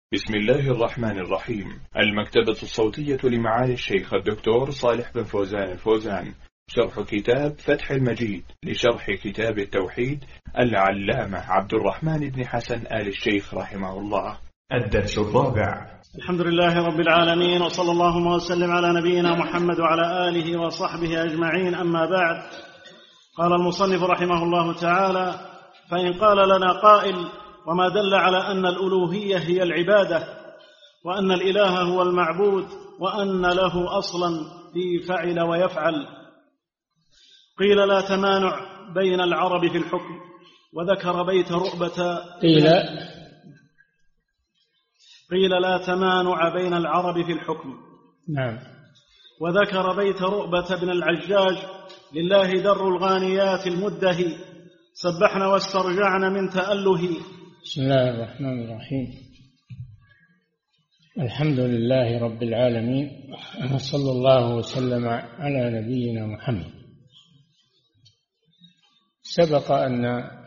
بسم الله الرحمن الرحيم. المكتبة الصوتية لمعالي الشيخ الدكتور صالح بن فوزان الفوزان، شرح كتاب فتح المجيد لشرح كتاب التوحيد العلامة عبد الرحمن بن حسن آل الشيخ رحمه الله. الدرس الرابع. الحمد لله رب العالمين، وصلى الله وسلم على نبينا محمد وعلى آله وصحبه أجمعين، أما بعد. قال المصنف رحمه الله تعالى: فإن قال لنا قائل: وما دل على أن الألوهية هي العبادة، وأن الإله هو المعبود، وأن له أصلا في فعل ويفعل؟ قيل: لا تمانع بين العرب في الحكم، وذكر بيت رؤبة. قيل لا تمانع بين العرب في الحكم. نعم. وذكر بيت رؤبة بن العجاج: لله در الغانيات المدهي، سبحنا واسترجعنا من تأله. بسم الله الرحمن الرحيم. الحمد لله رب العالمين، صلى الله وسلم على نبينا محمد. سبق أن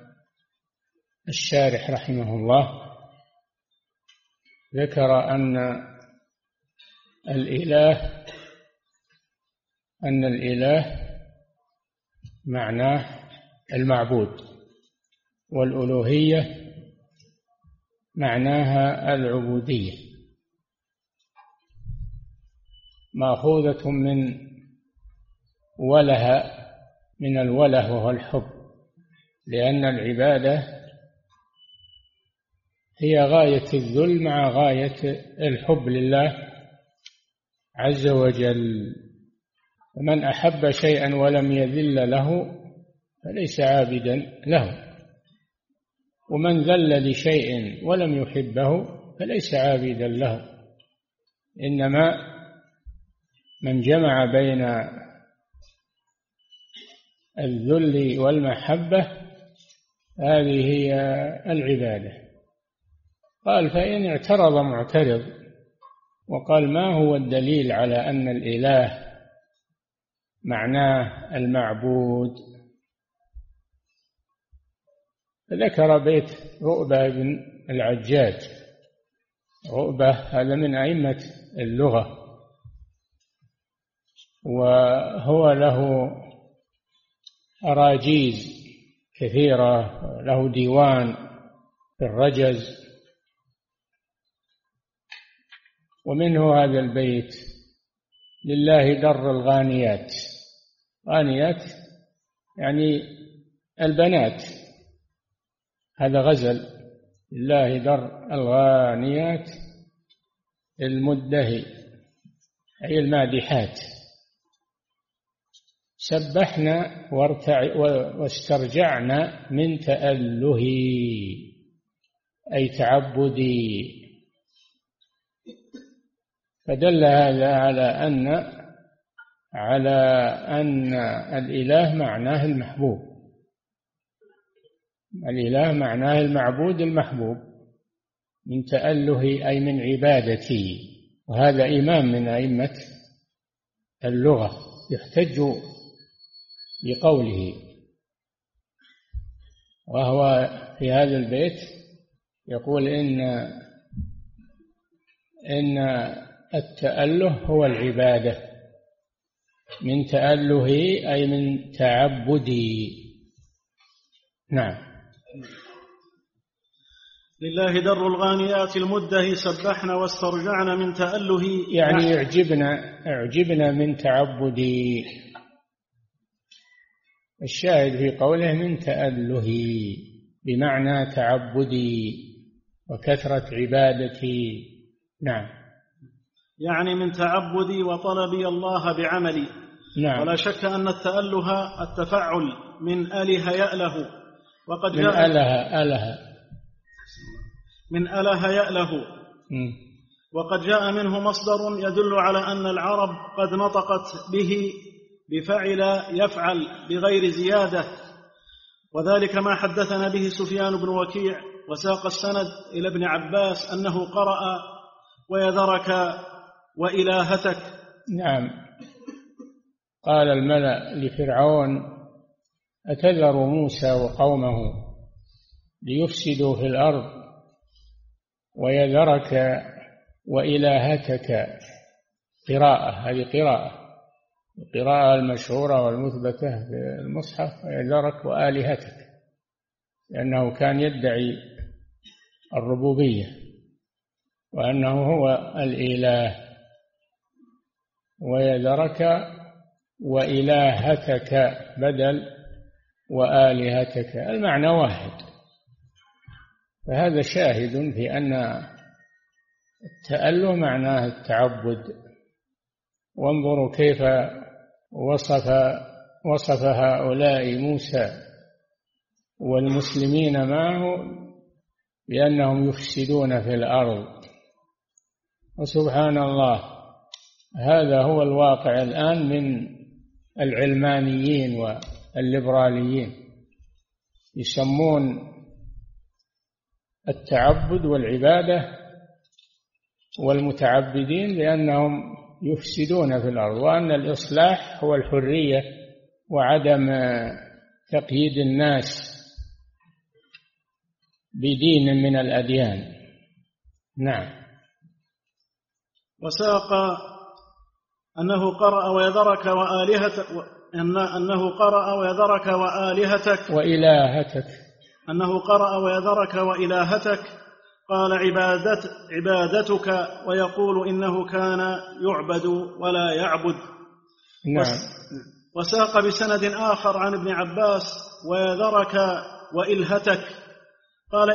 الشارح رحمه الله ذكر أن الإله معناه المعبود، والألوهية معناها العبودية، مأخوذة من الوله وهو الحب، لأن العبادة هي غاية الذل مع غاية الحب لله عز وجل. ومن أحب شيئا ولم يذل له فليس عابدا له، ومن ذل لشيء ولم يحبه فليس عابدا له. إنما من جمع بين الذل والمحبة هذه هي العبادة. قال: فإن اعترض معترض وقال: ما هو الدليل على أن الإله معناه المعبود؟ فذكر بيت رؤبة بن العجاج. رؤبة هذا من أئمة اللغة، وهو له أراجيز كثيرة، له ديوان في الرجز، ومنه هذا البيت: لله در الغانيات. غانيات يعني البنات، هذا غزل: لله در الغانيات المدهي، أي المادحات. سبحنا واسترجعنا من تأله، أي تعبدي. فدل هذا على أن الإله معناه المحبوب. الإله معناه المعبود المحبوب، من تأله أي من عبادتي. وهذا إمام من أئمة اللغة يحتج بقوله. وهو في هذا البيت يقول إن التأله هو العبادة، من تأله أي من تعبدي. نعم. لله در الغانيات المدهي، سبحنا واسترجعنا من تأله، يعني اعجبنا من تعبدي. الشاهد في قوله من تأله بمعنى تعبدي وكثرة عبادتي. نعم، يعني من تعبدي وطلبي الله بعملي. نعم. ولا شك أن التأله التفعل من أله يأله، وقد من أله يأله، وقد جاء منه مصدر يدل على أن العرب قد نطقت به بفعل يفعل بغير زيادة، وذلك ما حدثنا به سفيان بن وكيع، وساق السند إلى ابن عباس أنه قرأ: ويذرك وإلهتك. نعم. قال الملأ لفرعون: أتذر موسى وقومه ليفسدوا في الأرض ويذرك وإلهتك قراءة، هذه القراءة المشهورة والمثبتة في المصحف، ويذرك وآلهتك، لأنه كان يدعي الربوبية وأنه هو الإله. ويذرك وإلهتك بدل وآلهتك، المعنى واحد. فهذا شاهد في أن التأله معناه التعبد. وانظروا كيف وصف هؤلاء موسى والمسلمين معه بأنهم يفسدون في الأرض. وسبحان الله، هذا هو الواقع الآن من العلمانيين والليبراليين، يسمون التعبد والعبادة والمتعبدين لأنهم يفسدون في الأرض، وأن الإصلاح هو الحرية وعدم تقييد الناس بدين من الأديان. نعم. وساق أنه قرأ ويذرك وآلهتك، أنه قرأ ويذرك وآلهتك وإلهتك، أنه قرأ ويذرك وإلهتك، قال عبادتك، ويقول إنه كان يعبد ولا يعبد. نعم. وساق بسند آخر عن ابن عباس ويذرك وإلهتك، قال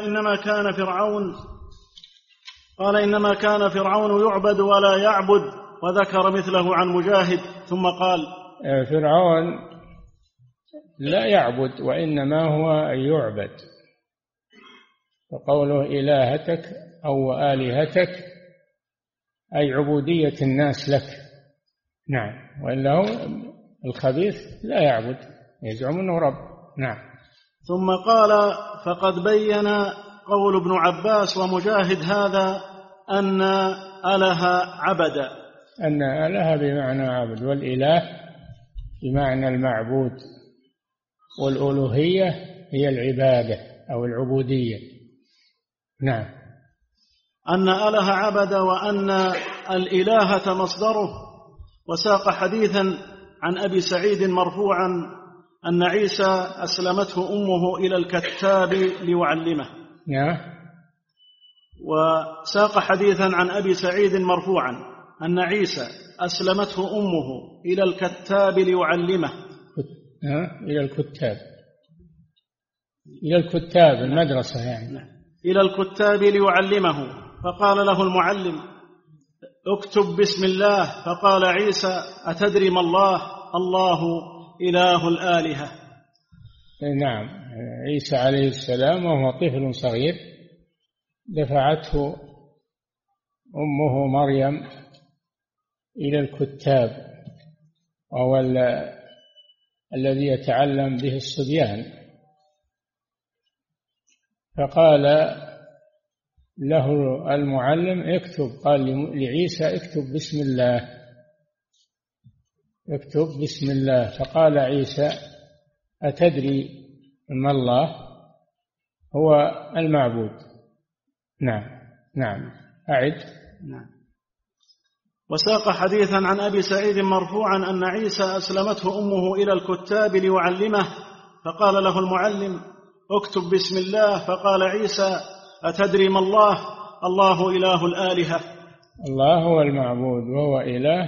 إنما كان فرعون يعبد ولا يعبد، وذكر مثله عن مجاهد، ثم قال فرعون لا يعبد وإنما هو يعبد، وقوله إلهتك أو آلهتك أي عبودية الناس لك. نعم. وإلا هو الخبيث لا يعبد، يزعم أنه رب. نعم. ثم قال فقد بين قول ابن عباس ومجاهد هذا أن أله عبد، أن أله بمعنى عبد، والإله بمعنى المعبود، والألوهية هي العبادة أو العبودية. نعم. أن أله عبد وأن الإلهة مصدره. وساق حديثا عن أبي سعيد مرفوعا أن عيسى أسلمته أمه إلى الكتاب ليعلمه. نعم. وساق حديثا عن أبي سعيد مرفوعا أن عيسى أسلمته أمه إلى الكتاب ليعلمه. إلى الكتاب المدرسة يعني. إلى الكتاب ليعلمه، فقال له المعلم اكتب بسم الله، فقال عيسى أتدري ما الله؟ الله إله الآلهة. نعم. عيسى عليه السلام وهو طفل صغير دفعته أمه مريم إلى الكتاب، وهو الذي يتعلم به الصبيان، فقال له المعلم اكتب، قال لعيسى اكتب بسم الله، اكتب بسم الله. فقال عيسى أتدري ما الله؟ هو المعبود. نعم. نعم. أعد. نعم. وساق حديثا عن أبي سعيد مرفوعا أن عيسى أسلمته أمه إلى الكتاب ليعلمه، فقال له المعلم اكتب بسم الله، فقال عيسى أتدري ما الله؟ الله إله الآلهة. الله هو المعبود، وهو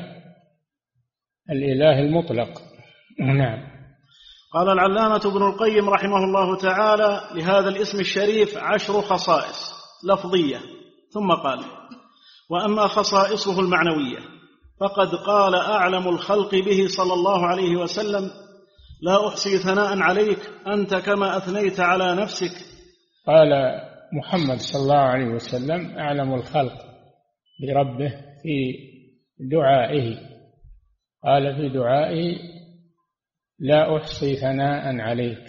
الإله المطلق. نعم. قال العلامة ابن القيم رحمه الله تعالى لهذا الاسم الشريف 10 خصائص لفظية، ثم قال وأما خصائصه المعنوية فقد قال أعلم الخلق به صلى الله عليه وسلم لا أحصي ثناء عليك أنت كما أثنيت على نفسك. قال محمد صلى الله عليه وسلم أعلم الخلق بربه في دعائه، قال في دعائه لا أحصي ثناء عليك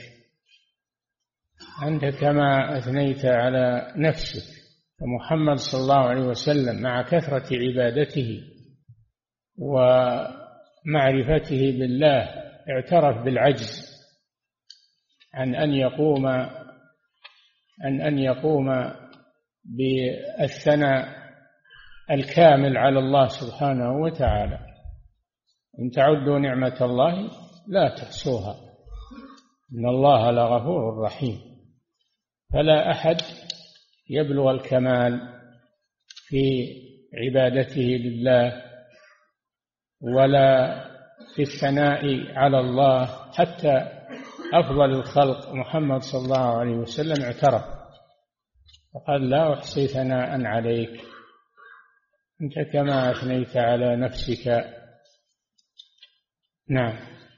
أنت كما أثنيت على نفسك. فمحمد صلى الله عليه وسلم مع كثرة عبادته ومعرفته بالله اعترف بالعجز عن أن يقوم بالثناء الكامل على الله سبحانه وتعالى. إن تعدوا نعمة الله لا تحصوها إن الله لغفور رحيم. فلا أحد يبلغ الكمال في عبادته لله ولا في الثناء على الله، حتى أفضل الخلق محمد صلى الله عليه وسلم اعترف فقال لا أحصي ثناء عليك أنت كما أثنيت على نفسك. نعم.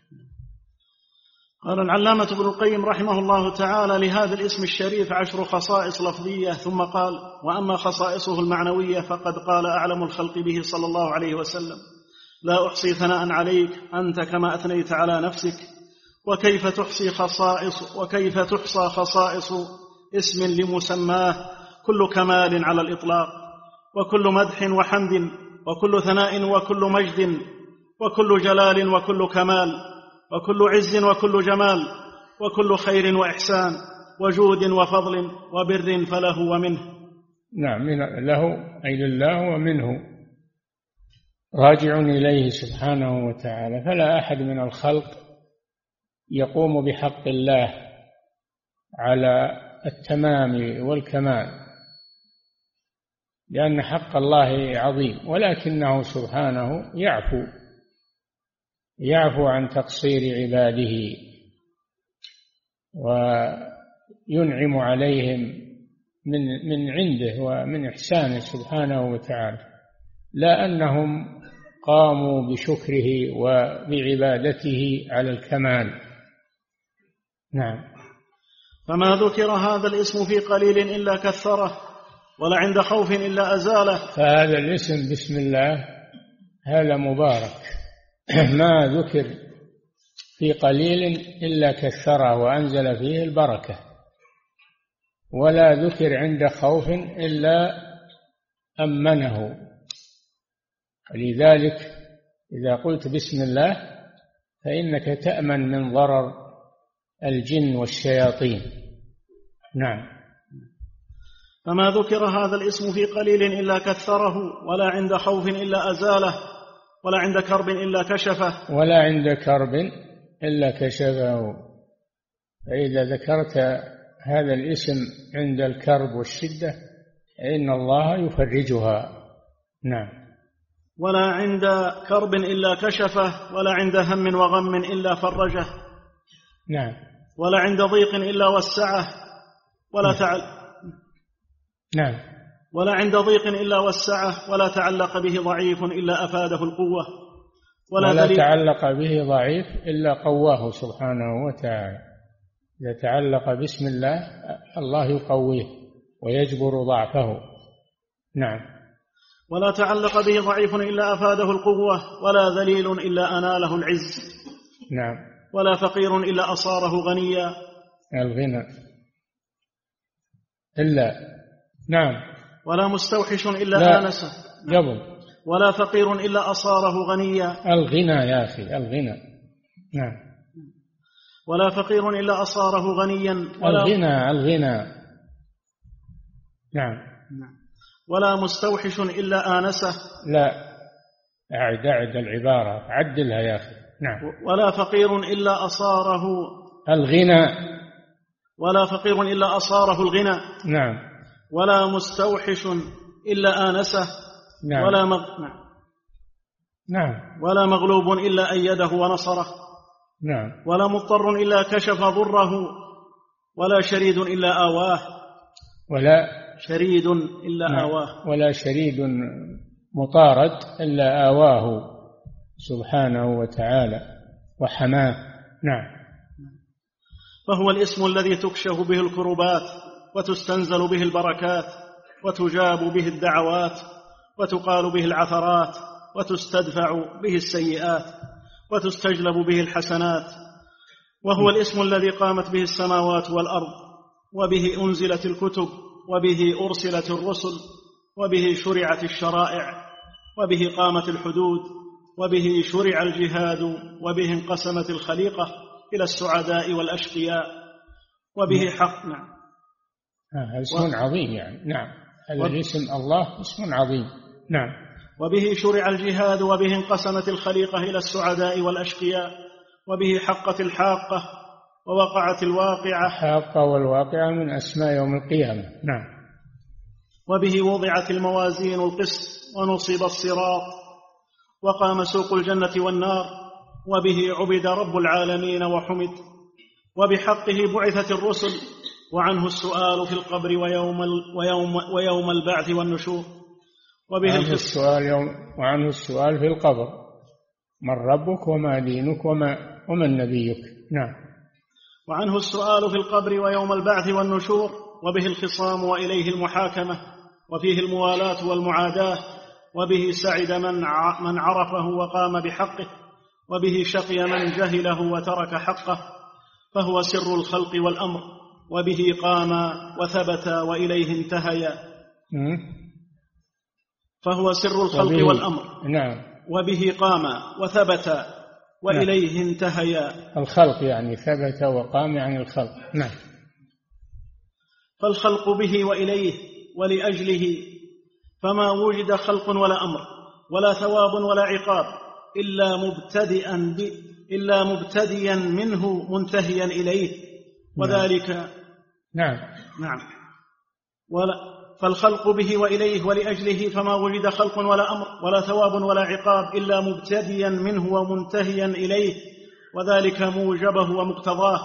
قال العلامة ابن القيم رحمه الله تعالى: لهذا الاسم الشريف 10 خصائص لفظية. ثم قال: وأما خصائصه المعنوية فقد قال أعلم الخلق به صلى الله عليه وسلم: لا أحصي ثناء عليك أنت كما أثنيت على نفسك. وكيف تحصى خصائص اسم لمسماه كل كمال على الإطلاق، وكل مدح وحمد، وكل ثناء وكل مجد، وكل جلال وكل كمال، وكل عز وكل جمال، وكل خير وإحسان وجود وفضل وبر فله ومنه. نعم، له أي لله ومنه راجع إليه سبحانه وتعالى. فلا أحد من الخلق يقوم بحق الله على التمام والكمال، لأن حق الله عظيم، ولكنه سبحانه يعفو عن تقصير عباده وينعم عليهم من عنده ومن إحسانه سبحانه وتعالى، لا أنهم قاموا بشكره وبعبادته على الكمال. نعم. فما ذكر هذا الاسم في قليل إلا كثره، ولا عند خوف إلا أزاله. فهذا الاسم بسم الله هذا مبارك، ما ذكر في قليل إلا كثره وأنزل فيه البركة، ولا ذكر عند خوف إلا أمنه. لذلك إذا قلت بسم الله فإنك تأمن من ضرر الجن والشياطين. نعم. فما ذكر هذا الاسم في قليل إلا كثره، ولا عند خوف إلا أزاله، ولا عند كرب إلا كشفه. ولا عند كرب إلا كشفه. فإذا ذكرت هذا الاسم عند الكرب والشدة إن الله يفرجها. نعم. ولا عند كرب إلا كشفه، ولا عند هم وغم إلا فرجه. نعم. ولا عند ضيق إلا وسعه، نعم. ولا عند ضيق إلا وسعه، ولا تعلق به ضعيف إلا أفاده القوة، ولا تعلق به ضعيف إلا قواه سبحانه وتعالى. إذا تعلق باسم الله الله يقويه ويجبر ضعفه. نعم. ولا تعلق به ضعيف إلا أفاده القوة، ولا ذليل إلا أناله العز. نعم. ولا فقير إلا أصاره غنيا. الغنى إلا. نعم. ولا مستوحش إلا آنسه. قبل. ولا فقير إلا أصاره غنيا. الغنى يا أخي، الغنى. نعم. ولا فقير إلا أصاره غنيا. الغنى. نعم. ولا مستوحش إلا آنسه. لا، أعد العبارة، عدلها يا أخي. نعم. ولا فقير إلا أصاره الغنى. ولا فقير إلا أصاره الغنى. نعم. ولا مستوحش إلا آنسه. نعم. نعم. ولا مغلوب إلا أيده ونصره. نعم. ولا مضطر إلا كشف ضره. ولا شريد إلا آواه. ولا شريد إلا نعم. آواه. ولا شريد مطارد إلا آواه سبحانه وتعالى وحماه. نعم. فهو الاسم الذي تكشف به الكربات، وتستنزل به البركات، وتجاب به الدعوات، وتقال به العثرات، وتستدفع به السيئات، وتستجلب به الحسنات. وهو الاسم الذي قامت به السماوات والأرض، وبه أنزلت الكتب، وبه أرسلت الرسل، وبه شرعت الشرائع، وبه قامت الحدود، وبه شرع الجهاد، وبه انقسمت الخليقة إلى السعداء والأشقياء، وبه حق. نعم. اسم عظيم يعني. نعم. هذا الاسم الله اسم عظيم. نعم. وبه شرع الجهاد، وبه انقسمت الخليقة إلى السعداء والأشقياء، وبه حقت الحاقة ووقعت الواقعة. الحاقة والواقعة من أسماء يوم القيامة. نعم. وبه وضعت الموازين القسط ونصب الصراط وقام سوق الجنة والنار، وبه عبد رب العالمين وحمد، وبحقه بعثت الرسل، وعنه السؤال في القبر ويوم البعث والنشور. وعنه السؤال في القبر: من ربك وما دينك ومن نبيك. نعم. وعنه السؤال في القبر ويوم البعث والنشور، وبه الخصام وإليه المحاكمة، وفيه الموالاة والمعاداة، وبه سعد من عرفه وقام بحقه، وبه شقي من جهله وترك حقه، فهو سر الخلق والأمر، وبه قام وثبت وإليه انتهيا. فهو سر الخلق والأمر. نعم. وبه قام وثبت وإليه انتهيا. الخلق يعني ثبت، وقام يعني الخلق. نعم. فالخلق به وإليه ولأجله، فما وجد خلق ولا أمر ولا ثواب ولا عقاب إلا مبتديا منه منتهيا إليه، وذلك نعم. فالخلق به وإليه ولأجله، فما وجد خلق ولا أمر ولا ثواب ولا عقاب إلا مبتديا منه ومنتهيا إليه، وذلك موجبه ومقتضاه.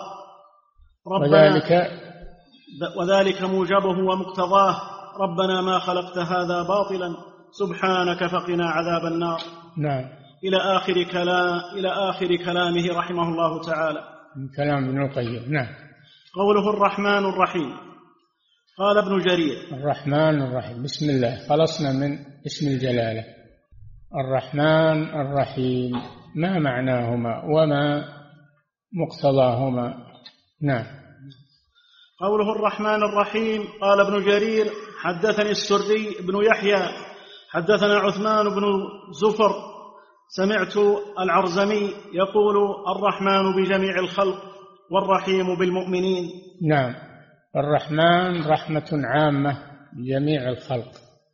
وذلك موجبه ومقتضاه. ربنا ما خلقت هذا باطلا سبحانك فقنا عذاب النار. نعم. إلى آخر كلامه رحمه الله تعالى. من كلام ابن القيم. نعم. قوله الرحمن الرحيم. قال ابن جرير: الرحمن الرحيم. بسم الله. خلصنا من اسم الجلالة. الرحمن الرحيم، ما معناهما وما مقتضاهما؟ نعم. قوله الرحمن الرحيم. قال ابن جرير: حدثني السري بن يحيى حدثنا عثمان بن زفر سمعت العرزمي يقول: الرحمن بجميع الخلق والرحيم بالمؤمنين. نعم. الرحمن رحمة عامة بجميع الخلق،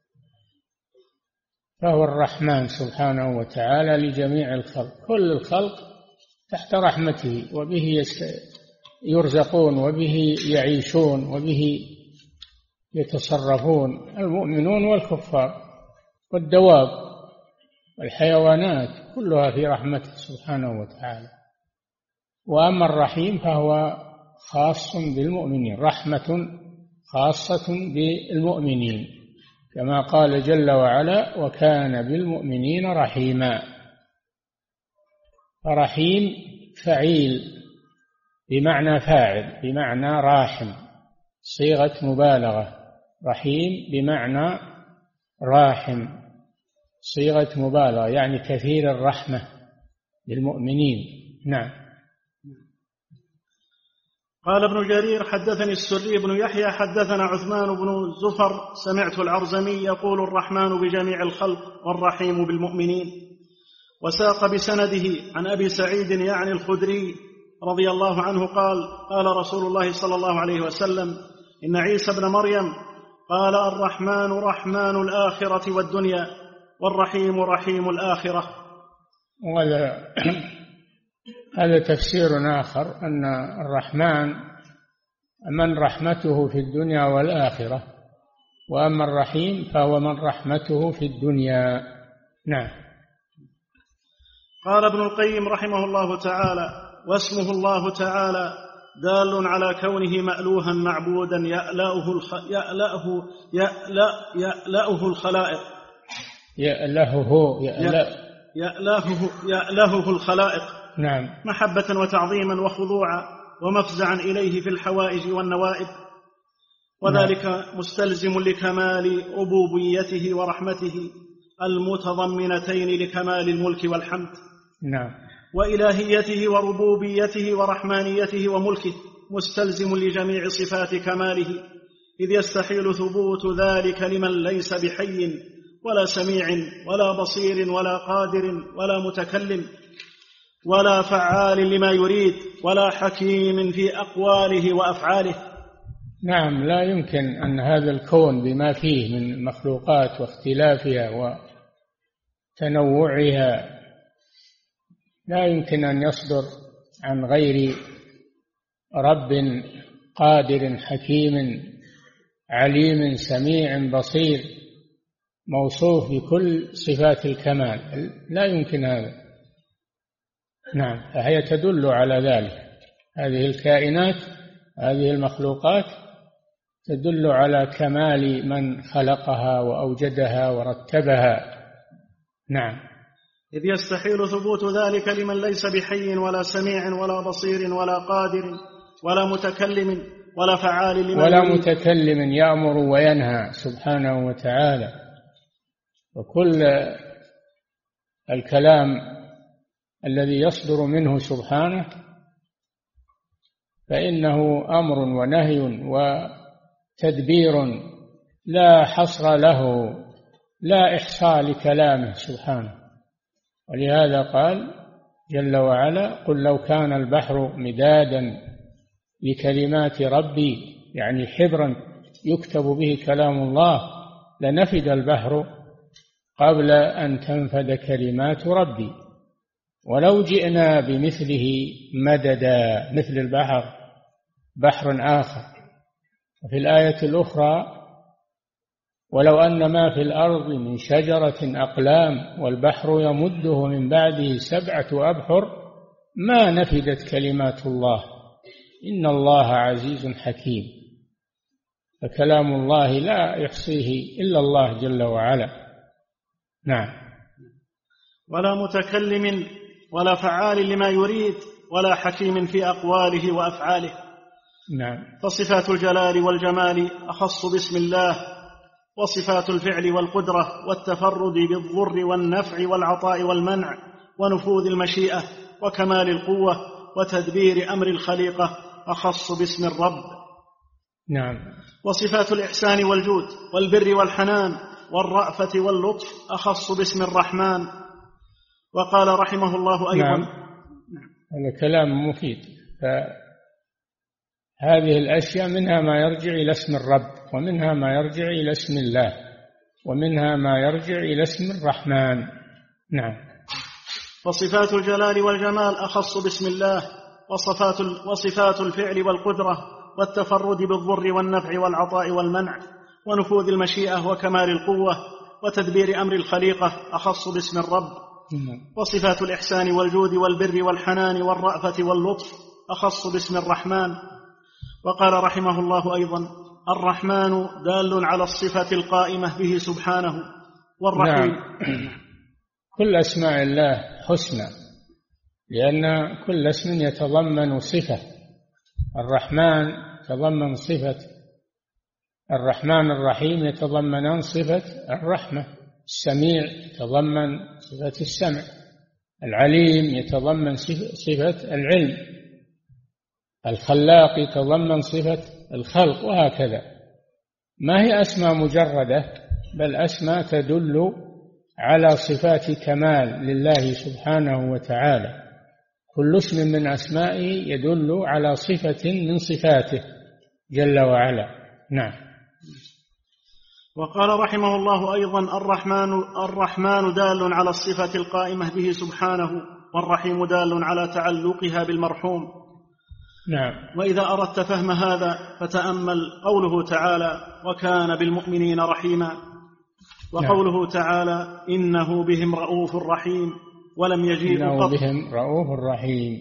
فهو الرحمن سبحانه وتعالى لجميع الخلق. كل الخلق تحت رحمته، وبه يرزقون، وبه يعيشون، وبه يتصرفون، المؤمنون والكفار والدواب والحيوانات كلها في رحمته سبحانه وتعالى. وأما الرحيم فهو خاص بالمؤمنين، رحمة خاصة بالمؤمنين، كما قال جل وعلا: وكان بالمؤمنين رحيما. فرحيم فعيل بمعنى فاعل، بمعنى راحم، صيغة مبالغة. رحيم بمعنى راحم، صيغة مبالغة، يعني كثير الرحمة للمؤمنين. نعم. قال ابن جرير: حدثني السري بن يحيى حدثنا عثمان بن زفر سمعت العرزمي يقول: الرحمن بجميع الخلق والرحيم بالمؤمنين. وساق بسنده عن أبي سعيد يعني الخدري رضي الله عنه قال: قال رسول الله صلى الله عليه وسلم: إن عيسى ابن مريم قال: الرحمن رحمن الآخرة والدنيا، والرحيم رحيم الآخرة. هذا تفسير آخر، أن الرحمن من رحمته في الدنيا والآخرة، وأما الرحيم فهو من رحمته في الدنيا. نعم. قال ابن القيم رحمه الله تعالى: واسمه الله تعالى دال على كونه مألوها معبودا يألأه الخلائق. يألهه الخلائق. نعم. محبة وتعظيما وخضوعا ومفزعا إليه في الحوائج والنوائب، وذلك مستلزم لكمال ربوبيته ورحمته المتضمنتين لكمال الملك والحمد. نعم. وإلهيته وربوبيته ورحمانيته وملكه مستلزم لجميع صفات كماله، إذ يستحيل ثبوت ذلك لمن ليس بحي ولا سميع ولا بصير ولا قادر ولا متكلم ولا فعال لما يريد ولا حكيم في أقواله وأفعاله. نعم، لا يمكن أن هذا الكون بما فيه من مخلوقات واختلافها وتنوعها لا يمكن أن يصدر عن غير رب قادر حكيم عليم سميع بصير موصوف بكل صفات الكمال، لا يمكن هذا. نعم، فهي تدل على ذلك. هذه الكائنات، هذه المخلوقات تدل على كمال من خلقها وأوجدها ورتبها. نعم. إذ يستحيل ثبوت ذلك لمن ليس بحي ولا سميع ولا بصير ولا قادر ولا متكلم ولا فعال لمن ولا متكلم يأمر وينهى سبحانه وتعالى. وكل الكلام الذي يصدر منه سبحانه فإنه أمر ونهي وتدبير لا حصر له، لا إحصاء لكلامه سبحانه. ولهذا قال جل وعلا: قل لو كان البحر مدادا لكلمات ربي، يعني حبرا يكتب به كلام الله، لنفد البحر قبل أن تنفد كلمات ربي ولو جئنا بمثله مددا. مثل البحر بحر آخر. وفي الآية الأخرى: ولو أن ما في الأرض من شجرة أقلام والبحر يمده من بعده 7 أبحر ما نفدت كلمات الله إن الله عزيز حكيم. فكلام الله لا يحصيه إلا الله جل وعلا. نعم. ولا متكلم ولا فعال لما يريد ولا حكيم في أقواله وأفعاله. نعم. فصفات الجلال والجمال أخص باسم الله، وصفات الفعل والقدرة والتفرد بالضر والنفع والعطاء والمنع ونفوذ المشيئة وكمال القوة وتدبير أمر الخليقة أخص باسم الرب. نعم. وصفات الإحسان والجود والبر والحنان والرأفة واللطف أخص باسم الرحمن. وقال رحمه الله أيضا: نعم. هذا كلام مفيد. فهذه الأشياء منها ما يرجع إلى اسم الرب، ومنها ما يرجع إلى اسم الله، ومنها ما يرجع إلى اسم الرحمن. نعم. وصفات الجلال والجمال أخص باسم الله، وصفات الفعل والقدرة والتفرد بالضر والنفع والعطاء والمنع ونفوذ المشيئة وكمال القوة وتدبير أمر الخليقة أخص باسم الرب. وصفات الإحسان والجود والبر والحنان والرأفة واللطف أخص باسم الرحمن. وقال رحمه الله أيضا: الرحمن دال على الصفة القائمة به سبحانه، والرحيم. نعم. كل أسماء الله حسنى، لأن كل اسم يتضمن صفة. الرحمن يتضمن صفة الرحمن، الرحيم يتضمن صفة الرحمة، السميع يتضمن صفة السمع، العليم يتضمن صفة العلم، الخلاق يتضمن صفة الخلق، وهكذا. ما هي أسماء مجردة، بل أسماء تدل على صفات كمال لله سبحانه وتعالى. كل اسم من أسمائه يدل على صفة من صفاته جل وعلا. نعم. وقال رحمه الله أيضا: الرحمن دال على الصفة القائمة به سبحانه، والرحيم دال على تعلقها بالمرحوم. نعم. وإذا أردت فهم هذا فتأمل قوله تعالى: وكان بالمؤمنين رحيما، وقوله تعالى: إنه بهم رؤوف رحيم، ولم يجيئوا قط. إنه بهم رؤوف رحيم.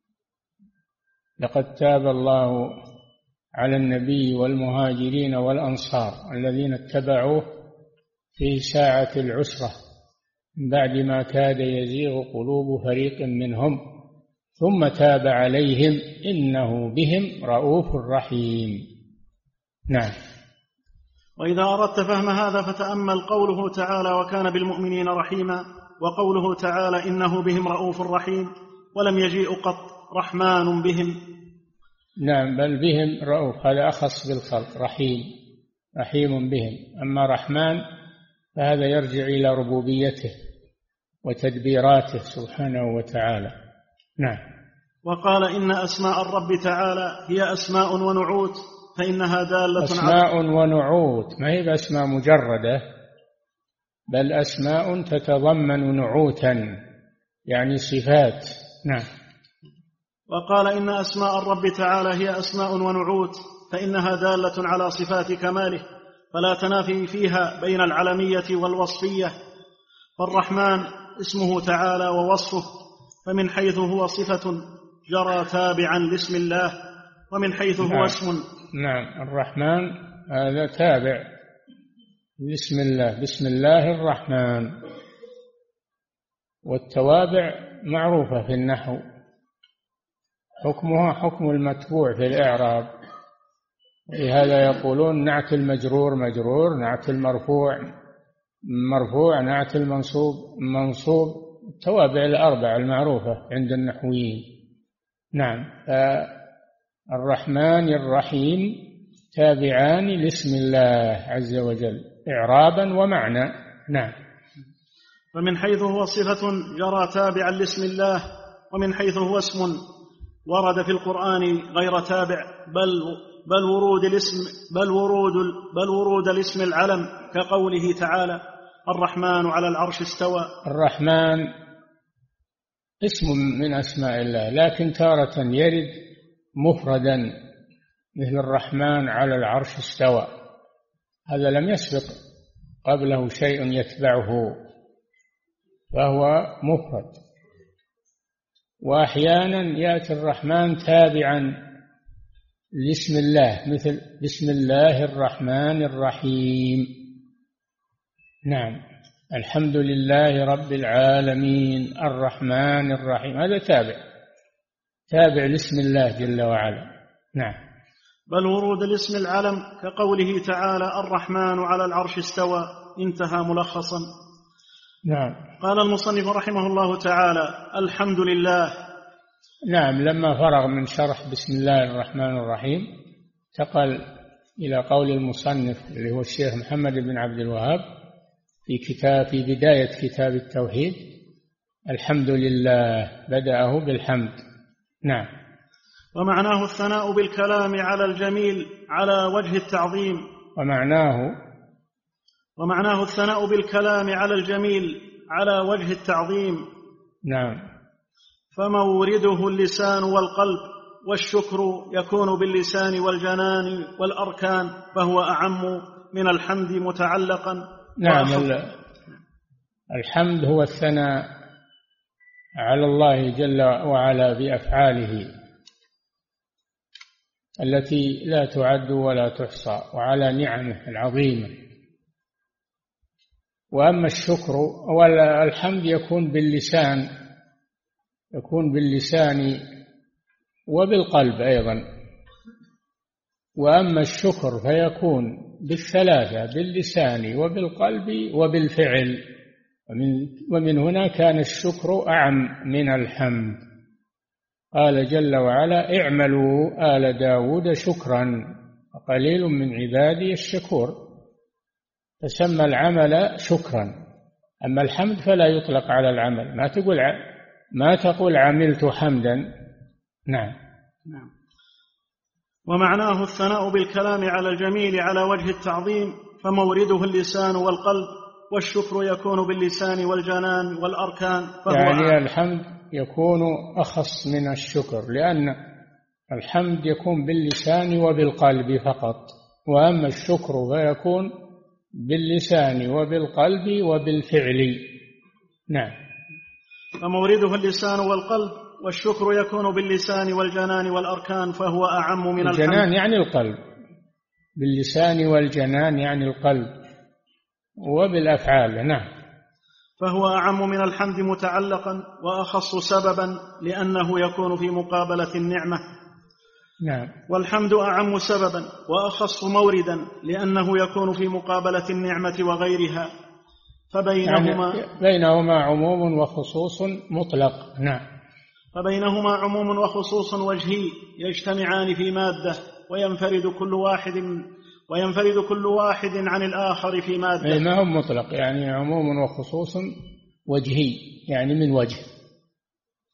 لقد تاب الله على النبي والمهاجرين والأنصار الذين اتبعوه في ساعة العسرة من بعد ما كاد يزيغ قلوب فريق منهم ثم تاب عليهم إنه بهم رؤوف رحيم. نعم. وإذا أردت فهم هذا فتأمل قوله تعالى: وكان بالمؤمنين رحيما، وقوله تعالى: إنه بهم رؤوف رحيم، ولم يجيء قط رحمن بهم. نعم، بل بهم رؤوف، هذا أخص بالخلق، رحيم بهم. أما رحمن فهذا يرجع إلى ربوبيته وتدبيراته سبحانه وتعالى. نعم. وقال: إن أسماء الرب تعالى هي أسماء ونعوت، فإنها دالة أسماء ونعوت، ما هي بأسماء مجردة، بل أسماء تتضمن نعوتا يعني صفات. نعم. وقال إن أسماء الرب تعالى هي أسماء ونعوت فإنها دالة على صفات كماله، فلا تنافي فيها بين العلمية والوصفية. فالرحمن اسمه تعالى ووصفه، فمن حيث هو صفة جرى تابعا لاسم الله، ومن حيث هو اسم. نعم، الرحمن هذا تابع لاسم الله، بسم الله الرحمن. والتوابع معروفة في النحو، حكمها حكم المتبوع في الإعراب، لهذا يقولون نعت المجرور مجرور، نعت المرفوع مرفوع، نعت المنصوب منصوب، التوابع الأربع المعروفة عند النحويين. نعم. الرحمن الرحيم تابعان لاسم الله عز وجل إعرابا ومعنى. نعم. فمن حيث هو صفة جرى تابعا لاسم الله، ومن حيث هو اسم ورد في القرآن غير تابع، بل ورود الاسم العلم، كقوله تعالى الرحمن على العرش استوى. الرحمن اسم من أسماء الله، لكن تارة يرد مفردا مثل الرحمن على العرش استوى، هذا لم يسبق قبله شيء يتبعه فهو مفرد. وأحيانا يأتي الرحمن تابعا لاسم الله، مثل بسم الله الرحمن الرحيم. نعم. الحمد لله رب العالمين الرحمن الرحيم، هذا تابع لاسم الله جل وعلا. نعم. بل ورود الاسم العلم، كقوله تعالى الرحمن على العرش استوى، انتهى ملخصا. نعم. قال المصنف رحمه الله تعالى الحمد لله. نعم. لما فرغ من شرح بسم الله الرحمن الرحيم انتقل إلى قول المصنف اللي هو الشيخ محمد بن عبد الوهاب في بداية كتاب التوحيد، الحمد لله، بدأه بالحمد. نعم. ومعناه الثناء بالكلام على الجميل على وجه التعظيم. ومعناه الثناء بالكلام على الجميل على وجه التعظيم. نعم. فمورده اللسان والقلب، والشكر يكون باللسان والجنان والأركان، فهو أعم من الحمد متعلقا. نعم. الحمد هو الثناء على الله جل وعلا بأفعاله التي لا تعد ولا تحصى، وعلى نعمه العظيمة. وأما الشكر والحمد يكون باللسان وبالقلب أيضا. وأما الشكر فيكون بالثلاثة، باللسان وبالقلب وبالفعل. ومن هنا كان الشكر أعم من الحمد. قال جل وعلا اعملوا آل داود شكرا وقليل من عبادي الشكور، فسمى العمل شكرا. أما الحمد فلا يطلق على العمل، ما تقول عملت حمدا. نعم. ومعناه الثناء بالكلام على الجميل على وجه التعظيم، فمورده اللسان والقلب، والشكر يكون باللسان والجنان والأركان، يعني الحمد يكون أخص من الشكر، لأن الحمد يكون باللسان وبالقلب فقط، وأما الشكر فيكون باللسان وبالقلب وبالفعل. نعم. فمورده اللسان والقلب، والشكر يكون باللسان والجنان والأركان، فهو أعم من الحمد. الجنان يعني القلب، باللسان والجنان يعني القلب، وبالأفعال. نعم. فهو أعم من الحمد متعلقا، وأخص سببا لأنه يكون في مقابلة النعمة. نعم. والحمد أعم سببا وأخص موردا لأنه يكون في مقابلة النعمة وغيرها، بينهما عموم وخصوص مطلق. نعم. فبينهما عموم وخصوص وجهي يجتمعان في مادة، وينفرد كل واحد عن الآخر في مادة. ما هو مطلق، يعني عموم وخصوص وجهي، يعني من وجه،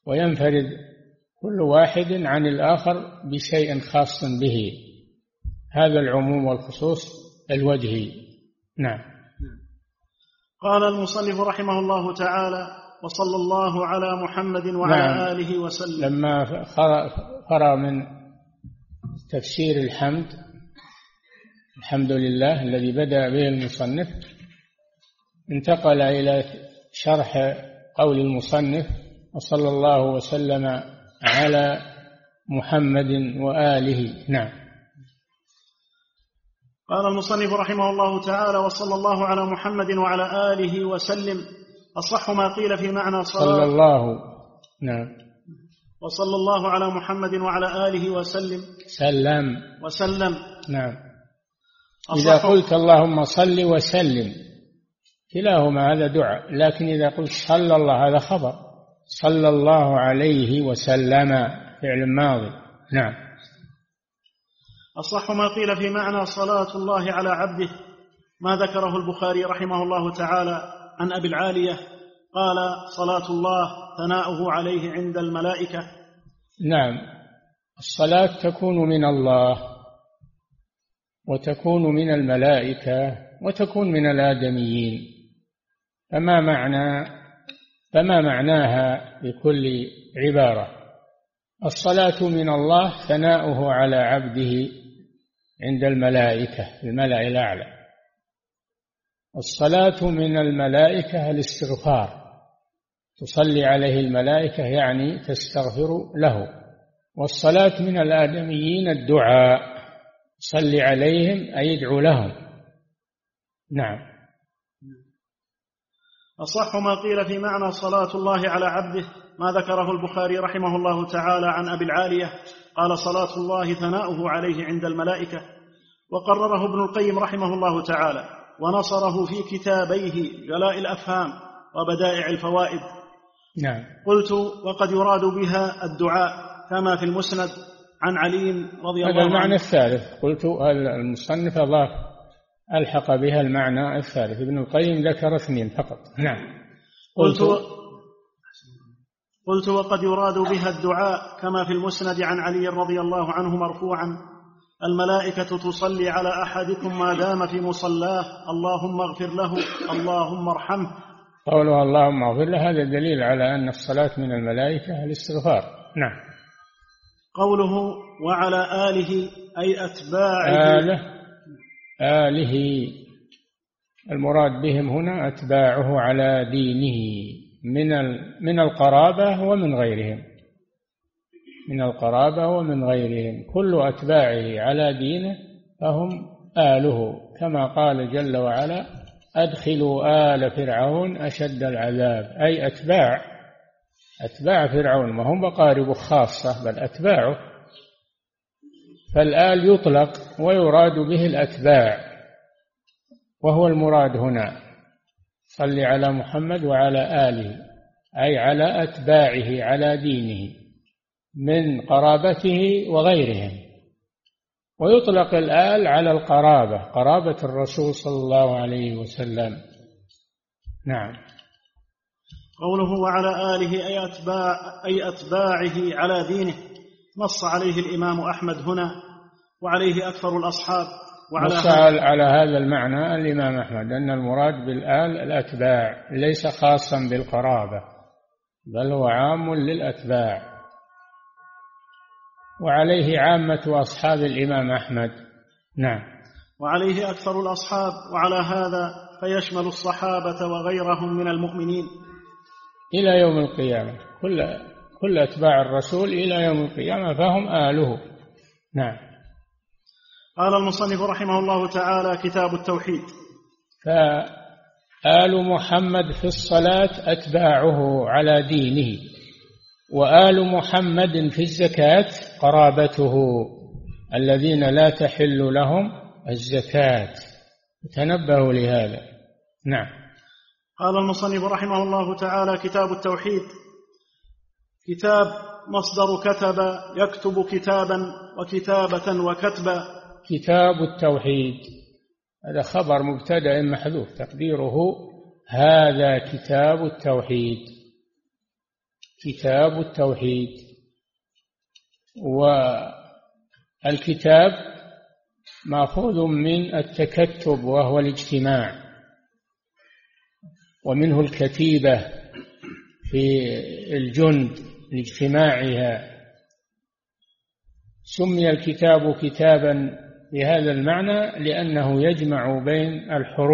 وينفرد كل واحد عن الآخر بشيء خاص به. هذا العموم والخصوص الوجهي. نعم. قال المصنف رحمه الله تعالى: وصلى الله على محمد وعلى آله وسلم. لما فرغ من تفسير الحمد لله الذي بدأ به المصنف، انتقل إلى شرح قول المصنف: وصلى الله وسلم على محمد وآله. نعم. قال المصنف رحمه الله تعالى: وصلى الله على محمد وعلى آله وسلم. أصح ما قيل في معنى صلى الله. نعم. وصلى الله على محمد وعلى آله وسلم وسلم. نعم. إذا قلت اللهم صل وسلم كلاهما هذا دعاء، لكن إذا قلت صلى الله هذا خبر. صلى الله عليه وسلم فعل ماضي. نعم. أصح ما قيل في معنى صلاة الله على عبده ما ذكره البخاري رحمه الله تعالى عن أبي العالية قال: صلاة الله ثناؤه عليه عند الملائكة. نعم. الصلاة تكون من الله وتكون من الملائكة وتكون من الآدميين، فما معناها بكل عبارة. الصلاة من الله ثناؤه على عبده عند الملائكة في الملأ الأعلى. الصلاة من الملائكة الاستغفار، تصلي عليه الملائكة يعني تستغفر له. والصلاة من الآدميين الدعاء، صلي عليهم أي يدعو لهم. نعم. أصح ما قيل في معنى صلاة الله على عبده ما ذكره البخاري رحمه الله تعالى عن أبي العالية قال: صلاة الله ثناؤه عليه عند الملائكة. وقرره ابن القيم رحمه الله تعالى ونصره في كتابيه جلاء الأفهام وبدائع الفوائد. نعم. قلت: وقد يراد بها الدعاء كما في المسند عن علي رضي الله عنه. هذا المعنى الثالث. قلت المصنف ألحق بها المعنى الثالث، ابن القيم ذكر 2 فقط. نعم. قلت: وقد يراد بها الدعاء كما في المسند عن علي رضي الله عنه مرفوعا: الملائكة تصلي على أحدكم ما دام في مصلاه، اللهم اغفر له، اللهم ارحمه. قوله اللهم اغفر له هذا دليل على أن الصلاة من الملائكة الاستغفار. نعم. قوله وعلى آله أي أتباعه. آله المراد بهم هنا أتباعه على دينه من القرابة ومن غيرهم، من القرابة ومن غيرهم، كل أتباعه على دينه فهم آله، كما قال جل وعلا: أدخلوا آل فرعون أشد العذاب، أي أتباع فرعون، ما هم أقارب خاصة بل أتباعه. فالآل يطلق ويراد به الأتباع، وهو المراد هنا. صل على محمد وعلى آله أي على أتباعه على دينه من قرابته وغيرهم. ويطلق الآل على القرابة، قرابة الرسول صلى الله عليه وسلم. نعم. قوله وعلى آله أي أتباعه على دينه نص عليه الإمام أحمد هنا، وعليه أكثر الأصحاب. نص على هذا المعنى الإمام أحمد أن المراد بالآل الأتباع، ليس خاصا بالقرابة بل هو عام للأتباع، وعليه عامة أصحاب الإمام أحمد. نعم. وعليه أكثر الأصحاب، وعلى هذا فيشمل الصحابة وغيرهم من المؤمنين إلى يوم القيامة، كل أتباع الرسول إلى يوم القيامة فهم آله. نعم. قال المصنف رحمه الله تعالى: كتاب التوحيد. فآل محمد في الصلاة أتباعه على دينه، وآل محمد في الزكاة قرابته الذين لا تحل لهم الزكاة. تنبهوا لهذا. نعم. قال المصنف رحمه الله تعالى: كتاب التوحيد. كتاب مصدر كتب يكتب كتابا وكتابة وكتبا. كتاب التوحيد هذا خبر مبتدأ محذوف تقديره هذا كتاب التوحيد. كتاب التوحيد. والكتاب مأخوذ من التكتب وهو الاجتماع، ومنه الكتيبة في الجند لاجتماعها. سمي الكتاب كتابا بهذا المعنى لأنه يجمع بين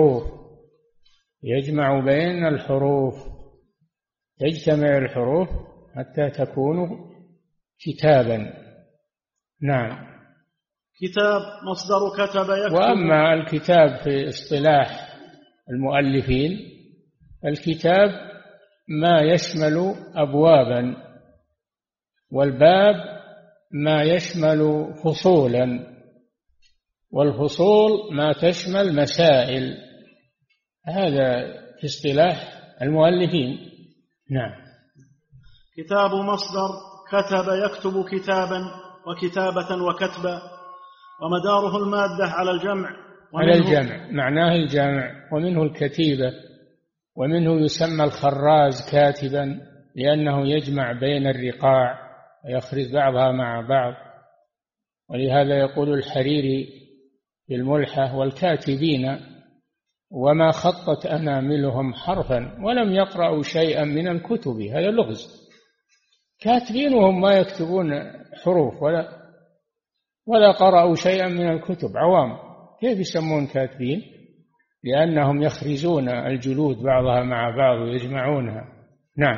الحروف، تجتمع الحروف حتى تكون كتابا. نعم. كتاب مصدر كتب يكتب. وأما الكتاب في اصطلاح المؤلفين، الكتاب ما يشمل أبوابا، والباب ما يشمل فصولا، والفصول ما تشمل مسائل. هذا في اصطلاح المؤلفين. نعم. كتاب مصدر كتب يكتب كتابا وكتابة وكتبا، ومداره المادة على الجمع. على الجمع معناه الجمع، ومنه الكتيبة، ومنه يسمى الخراز كاتبا لأنه يجمع بين الرقاع ويخرج بعضها مع بعض. ولهذا يقول الحريري في الملحة: والكاتبين وما خطت أناملهم حرفا ولم يقرأوا شيئا من الكتب. هذا لغز. كاتبين وهم ما يكتبون حروف ولا قرأوا شيئا من الكتب، عوام، كيف يسمون كاتبين؟ لأنهم يخرزون الجلود بعضها مع بعض ويجمعونها. نعم.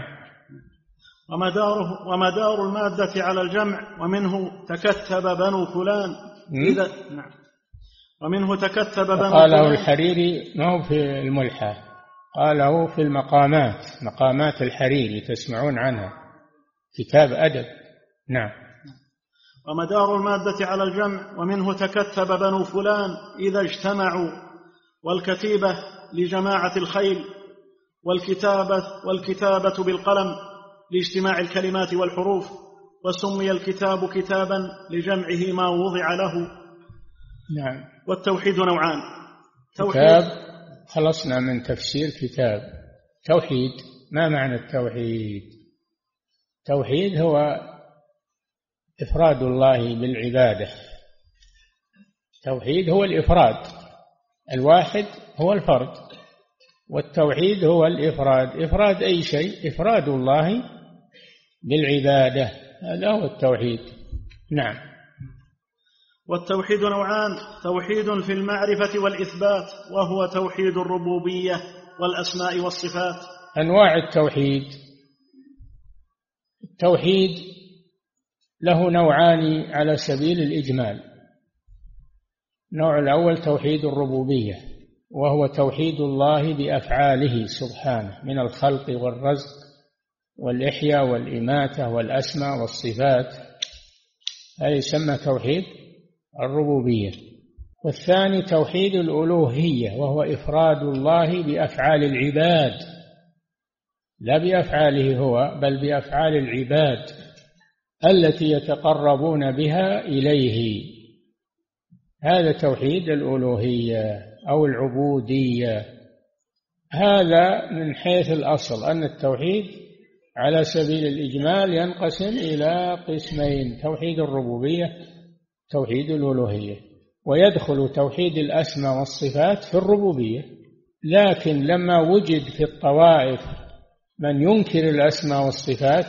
ومدار المادة على الجمع، ومنه تكتب بنو فلان نعم. ومنه تكتب بنو فلان. قاله الحريري، ما هو في الملحة، قاله في المقامات، مقامات الحريري تسمعون عنها، كتاب أدب. نعم. ومدار المادة على الجمع، ومنه تكتب بنو فلان إذا اجتمعوا، والكتيبة لجماعة الخيل، والكتابة بالقلم لاجتماع الكلمات والحروف. وسمي الكتاب كتابا لجمعه ما وضع له. نعم. والتوحيد نوعان. كتاب، خلصنا من تفسير كتاب. توحيد، ما معنى التوحيد؟ التوحيد هو إفراد الله بالعبادة. التوحيد هو الإفراد، الواحد هو الفرد، والتوحيد هو الإفراد. إفراد أي شيء؟ إفراد الله بالعبادة، هذا هو التوحيد. نعم. والتوحيد نوعان: توحيد في المعرفة والإثبات، وهو توحيد الربوبية والأسماء والصفات. أنواع التوحيد: التوحيد له نوعان على سبيل الإجمال. النوع الأول توحيد الربوبية، وهو توحيد الله بأفعاله سبحانه من الخلق والرزق والإحياء والإماتة والأسماء والصفات، هذا يسمى توحيد الربوبية. والثاني توحيد الألوهية، وهو إفراد الله بأفعال العباد، لا بأفعاله هو بل بأفعال العباد التي يتقربون بها إليه. هذا توحيد الألوهية أو العبودية. هذا من حيث الأصل أن التوحيد على سبيل الإجمال ينقسم إلى قسمين: توحيد الربوبية، توحيد الألوهية. ويدخل توحيد الأسماء والصفات في الربوبية، لكن لما وجد في الطوائف من ينكر الأسماء والصفات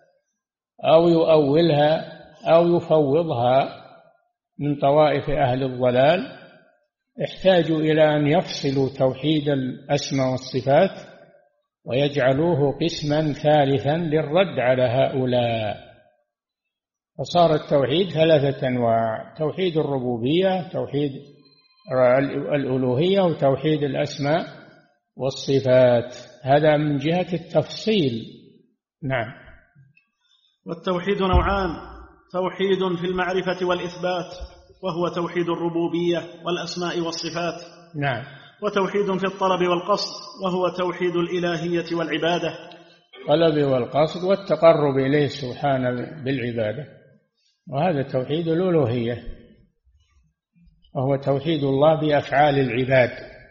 أو يؤولها أو يفوضها من طوائف أهل الضلال، احتاجوا إلى أن يفصلوا توحيد الأسماء والصفات ويجعلوه قسما ثالثا للرد على هؤلاء، فصار التوحيد ثلاثة أنواع: توحيد الربوبية، توحيد الألوهية، وتوحيد الأسماء والصفات. هذا من جهة التفصيل. نعم. والتوحيد نوعان: توحيد في المعرفة والإثبات، وهو توحيد الربوبية والأسماء والصفات. نعم. وتوحيد في الطلب والقصد، وهو توحيد الإلهية والعبادة. الطلب والقصد والتقرب إليه سبحانه بالعبادة، وهذا توحيد الألوهية، وهو توحيد الله بأفعال العباد.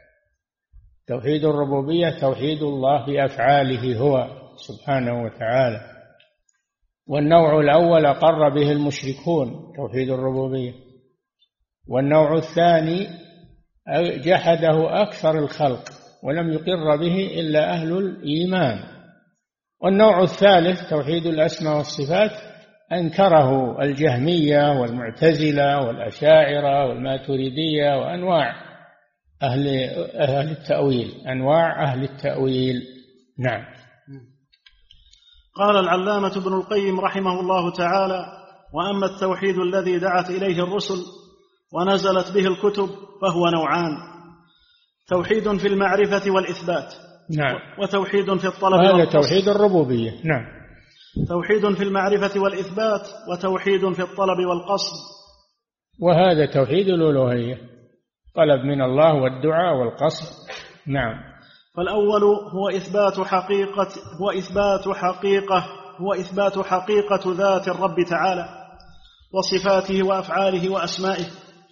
توحيد الربوبية توحيد الله بأفعاله هو سبحانه وتعالى. والنوع الأول أقر به المشركون، توحيد الربوبية. والنوع الثاني جحده أكثر الخلق ولم يقر به إلا أهل الإيمان. والنوع الثالث توحيد الأسماء والصفات أنكره الجهمية والمعتزلة والأشاعرة والماتريدية وأنواع أهل التأويل، أنواع أهل التأويل. نعم. قال العلامة ابن القيم رحمه الله تعالى: وأما التوحيد الذي دعت إليه الرسل ونزلت به الكتب فهو نوعان: توحيد في المعرفة والإثبات، نعم، وتوحيد في الطلب هذا والقصد. توحيد الربوبية. نعم. توحيد في المعرفة والإثبات، وتوحيد في الطلب والقصد، وهذا توحيد الألوهية، طلب من الله والدعاء والقصد. نعم. فالأول هو إثبات حقيقة ذات الرب تعالى وصفاته وأفعاله وأسمائه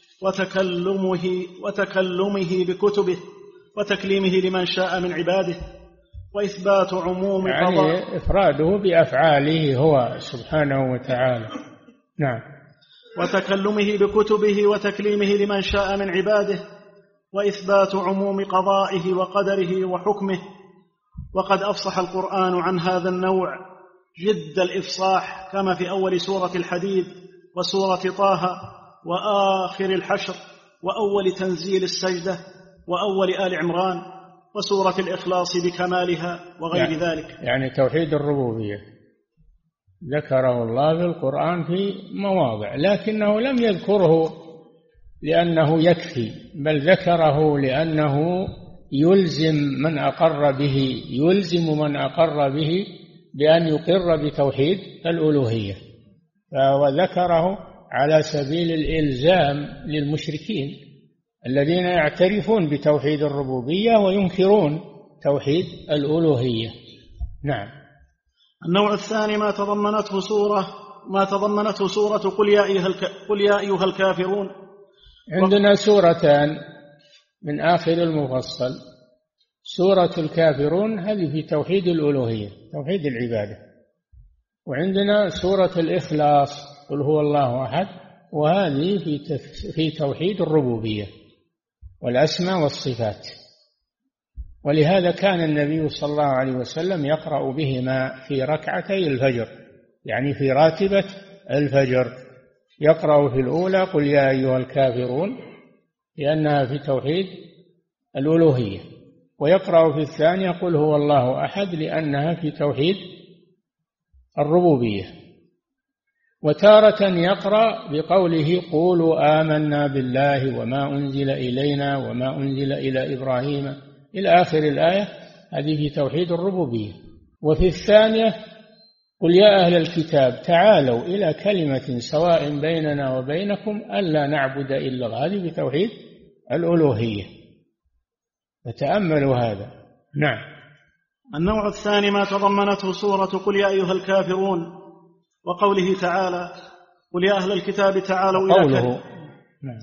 وتكلمه بكتبه وتكليمه لمن شاء من عباده، وإثبات عموم يعني إفراده بأفعاله هو سبحانه وتعالى. نعم. وتكلمه بكتبه وتكليمه لمن شاء من عباده، وإثبات عموم قضائه وقدره وحكمه. وقد أفصح القرآن عن هذا النوع جد الإفصاح، كما في أول سورة الحديد وسورة طه وآخر الحشر وأول تنزيل السجدة وأول آل عمران وسورة الإخلاص بكمالها وغير ذلك. يعني توحيد الربوبية ذكره الله في القرآن في مواضع، لكنه لم يذكره لأنه يكفي، بل ذكره لأنه يلزم من أقر به بأن يقر بتوحيد الألوهية، وذكره على سبيل الإلزام للمشركين الذين يعترفون بتوحيد الربوبية وينكرون توحيد الألوهية. نعم. النوع الثاني ما تضمنته سورة قل يا أيها الكافرون. عندنا سورتان من آخر المفصل: سورة الكافرون هذه في توحيد الألوهية، توحيد العبادة، وعندنا سورة الإخلاص قل هو الله أحد، وهذه في توحيد الربوبية والأسماء والصفات. ولهذا كان النبي صلى الله عليه وسلم يقرأ بهما في ركعتي الفجر، يعني في راتبة الفجر، يقرأ في الأولى قل يا أيها الكافرون لأنها في توحيد الألوهية، ويقرأ في الثانية قل هو الله أحد لأنها في توحيد الربوبية. وتارة يقرأ بقوله قولوا آمنا بالله وما أنزل إلينا وما أنزل إلى إبراهيم إلى آخر الآية، هذه في توحيد الربوبية. وفي الثانية قل يا أهل الكتاب تعالوا إلى كلمة سواء بيننا وبينكم ألا نعبد إلا الله، هذه في توحيد الألوهية. فتأملوا هذا. نعم. النوع الثاني ما تضمنته سورة قل يا أيها الكافرون، وقوله تعالى قل يا أهل الكتاب تعالوا إلى قوله. نعم.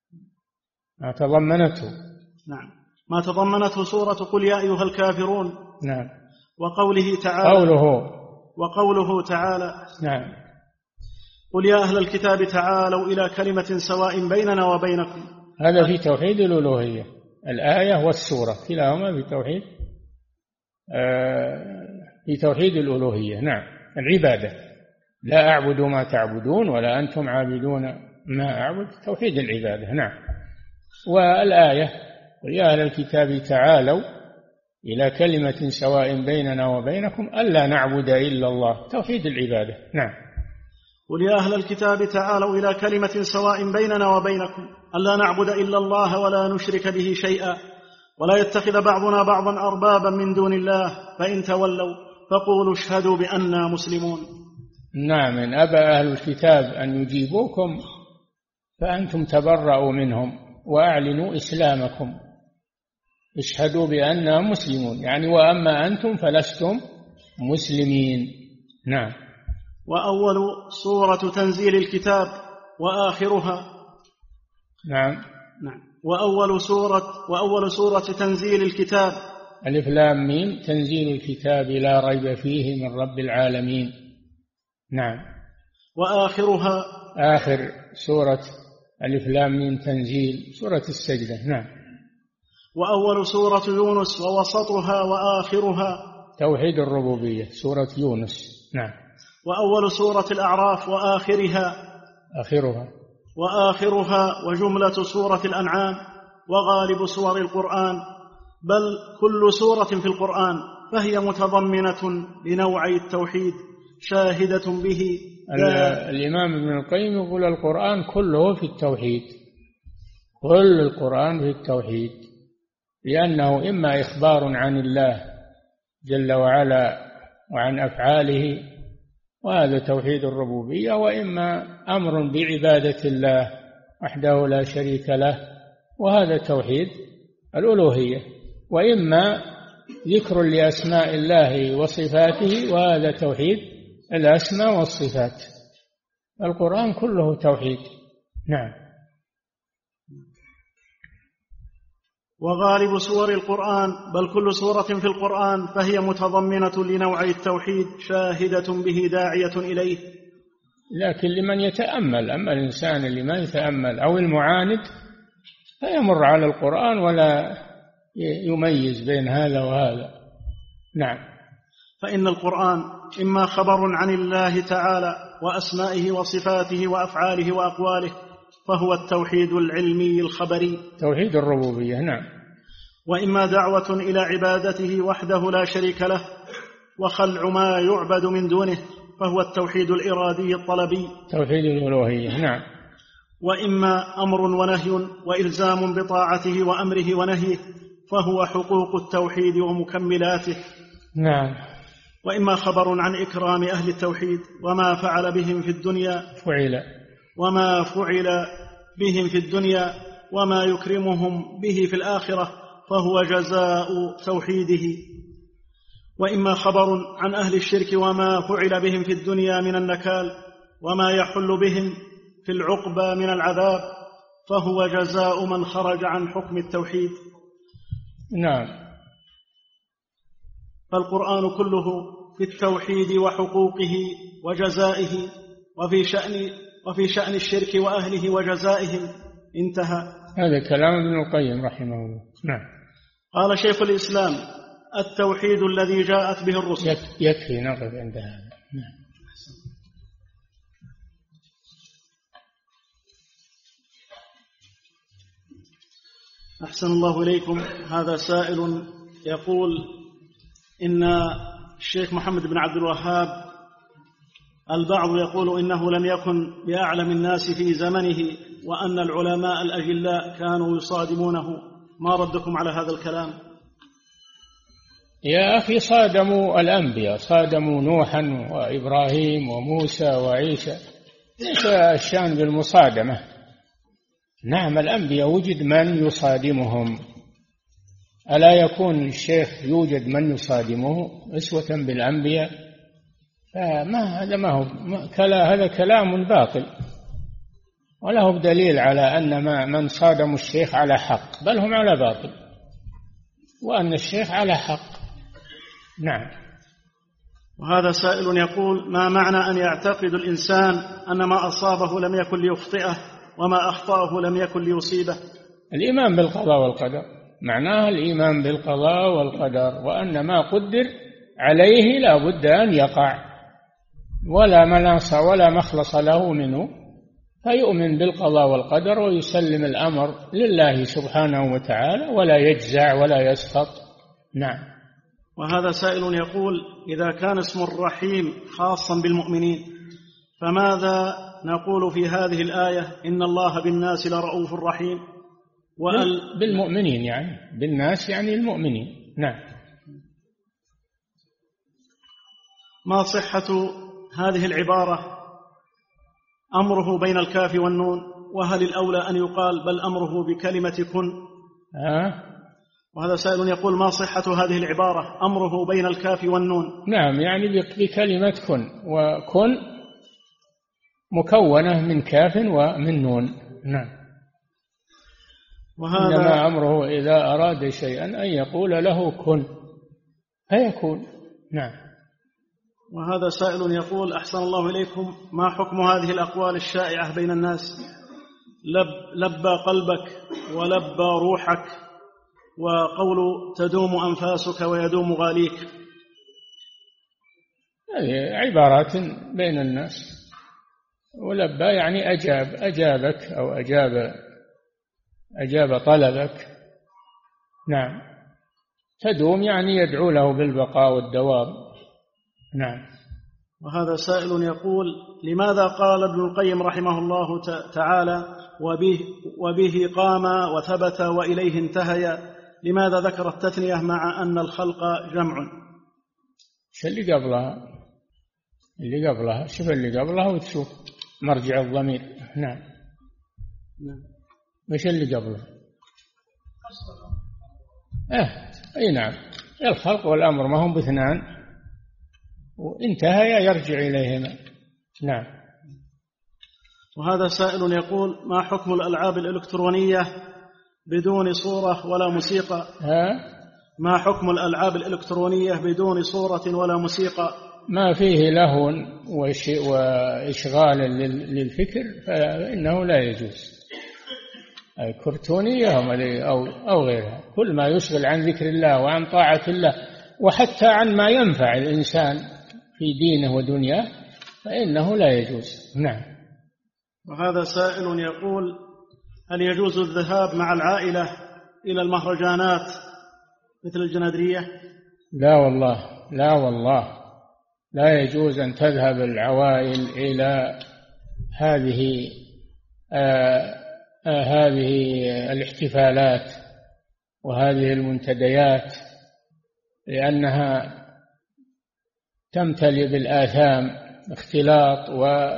ما تضمنته سورة قل يا أيها الكافرون. نعم. وقوله تعالى نعم. قل يا أهل الكتاب تعالوا إلى كلمة سواء بيننا وبينكم، هذا في توحيد الألوهية، الآية والسورة كلاهما في توحيد الألوهية. نعم. العبادة، لا أعبد ما تعبدون ولا أنتم عابدون ما أعبد، توحيد العبادة. نعم. والآية قل يا أهل الكتاب تعالوا إلى كلمة سواء بيننا وبينكم ألا نعبد إلا الله، توحيد العبادة. نعم. قل يا أهل الكتاب تعالوا إلى كلمة سواء بيننا وبينكم ألا نعبد إلا الله ولا نشرك به شيئا ولا يتخذ بعضنا بعضا أربابا من دون الله فإن تولوا فقولوا اشهدوا بأننا مسلمون. نعم. إن أبى أهل الكتاب أن يجيبوكم فأنتم تبرأوا منهم وأعلنوا إسلامكم، اشهدوا بأننا مسلمون، يعني وأما أنتم فلستم مسلمين. نعم. وأول سورة تنزيل الكتاب وآخرها. نعم. وأول سورة تنزيل الكتاب ألف لام ميم تنزيل الكتاب لا ريب فيه من رب العالمين. نعم. وآخرها آخر سورة ألف لام ميم تنزيل، سورة السجدة. نعم. وأول سورة يونس ووسطها وآخرها. توحيد الربوبية، سورة يونس. نعم. وأول سورة الأعراف وآخرها. وآخرها وجملة سورة الأنعام وغالب سور القرآن، بل كل سورة في القرآن فهي متضمنة لنوعي التوحيد شاهدة به. الإمام ابن القيم يقول القرآن كله في التوحيد، كل القرآن في التوحيد، لأنه إما إخبار عن الله جل وعلا وعن أفعاله وهذا توحيد الربوبية، وإما أمر بعبادة الله وحده لا شريك له وهذا توحيد الألوهية، وإما ذكر لأسماء الله وصفاته وهذا توحيد الأسماء والصفات. القرآن كله توحيد. نعم. وغالب سور القرآن، بل كل سورة في القرآن فهي متضمنة لنوعي التوحيد شاهدة به داعية إليه. لكن لمن يتأمل، أما الإنسان اللي ما يتأمل أو المعاند فيمر على القرآن ولا يميز بين هذا وهذا. نعم. فإن القرآن إما خبر عن الله تعالى وأسمائه وصفاته وأفعاله وأقواله فهو التوحيد العلمي الخبري، توحيد الربوبية. نعم. وإما دعوة إلى عبادته وحده لا شريك له وخلع ما يعبد من دونه فهو التوحيد الإرادي الطلبي، توحيد الألوهية. نعم. وإما أمر ونهي وإلزام بطاعته وأمره ونهيه فهو حقوق التوحيد ومكملاته. نعم. وإما خبر عن إكرام أهل التوحيد وما فعل بهم في الدنيا بهم في الدنيا وما يكرمهم به في الآخرة فهو جزاء توحيده. وإما خبر عن أهل الشرك وما فعل بهم في الدنيا من النكال وما يحل بهم في العقبى من العذاب فهو جزاء من خرج عن حكم التوحيد. نعم. فالقرآن كله في التوحيد وحقوقه وجزائه وفي شأن الشرك وأهله وجزائهم. انتهى. هذا كلام ابن القيم رحمه الله. نعم. قال شيخ الإسلام: التوحيد الذي جاءت به الرسل. يكفي نقف عند هذا. نعم. أحسن الله إليكم. هذا سائل يقول إن الشيخ محمد بن عبد الوهاب البعض يقول إنه لم يكن بأعلم الناس في زمنه وأن العلماء الأجلاء كانوا يصادمونه، ما ردكم على هذا الكلام؟ يا أخي صادموا الأنبياء، صادموا نوحا وإبراهيم وموسى وعيسى، ليس الشأن بالمصادمة. نعم الأنبياء وجد من يصادمهم، ألا يكون الشيخ يوجد من يصادمه أسوة بالأنبياء؟ هذا كلام باطل، وله دليل على أن من صادموا الشيخ على حق، بل هم على باطل، وأن الشيخ على حق. نعم. وهذا سائل يقول: ما معنى أن يعتقد الإنسان أن ما أصابه لم يكن ليخطئه وما أخطأه لم يكن ليصيبه؟ الإيمان بالقضاء والقدر، معناه الإيمان بالقضاء والقدر، وأن ما قدر عليه لا بد أن يقع، ولا مناص ولا مخلص له منه، فيؤمن بالقضاء والقدر ويسلم الأمر لله سبحانه وتعالى ولا يجزع ولا يسخط. نعم. وهذا سائل يقول: إذا كان اسم الرحيم خاصا بالمؤمنين فماذا نقول في هذه الآية إن الله بالناس لرؤوف رحيم؟ بالمؤمنين يعني، بالناس يعني المؤمنين. نعم. ما صحة هذه العبارة أمره بين الكاف والنون؟ وهل الأولى أن يقال بل أمره بكلمة كن؟ وهذا سائل يقول: ما صحة هذه العبارة أمره بين الكاف والنون؟ نعم يعني بكلمة كن، وكن مكونة من كاف ومن نون. نعم. إنما أمره إذا أراد شيئا أن يقول له كن فيكون. نعم. وهذا سائل يقول: أحسن الله إليكم، ما حكم هذه الأقوال الشائعة بين الناس لبى قلبك ولبى روحك، وقول تدوم أنفاسك ويدوم غاليك. هذه عبارات بين الناس. ولبى يعني أجابك أو أجاب طلبك. نعم. تدوم يعني يدعو له بالبقاء والدوام. نعم. وهذا سائل يقول: لماذا قال ابن القيم رحمه الله تعالى وبه قام وثبت وإليه انتهي؟ لماذا ذكر التثنية مع أن الخلق جمع؟ شو اللي قبلها شوف اللي قبلها وتشوف مرجع الضمير. نعم. وش اللي قبله؟ أي نعم. الخلق والأمر ما هم باثنان، وانتهى يرجع إليهما. نعم. وهذا سائل يقول: ما حكم الألعاب الإلكترونية بدون صورة ولا موسيقى؟ ما حكم الألعاب الإلكترونية بدون صورة ولا موسيقى؟ ما فيه لهو وإشغال للفكر فإنه لا يجوز. الكرتونية أو غيرها، كل ما يشغل عن ذكر الله وعن طاعة الله وحتى عن ما ينفع الإنسان في دينه ودنياه فإنه لا يجوز. نعم. وهذا سائل يقول: هل يجوز الذهاب مع العائلة إلى المهرجانات مثل الجنادرية؟ لا والله لا يجوز أن تذهب العوائل إلى هذه الاحتفالات وهذه المنتديات، لأنها تمتلئ بالآثام، اختلاط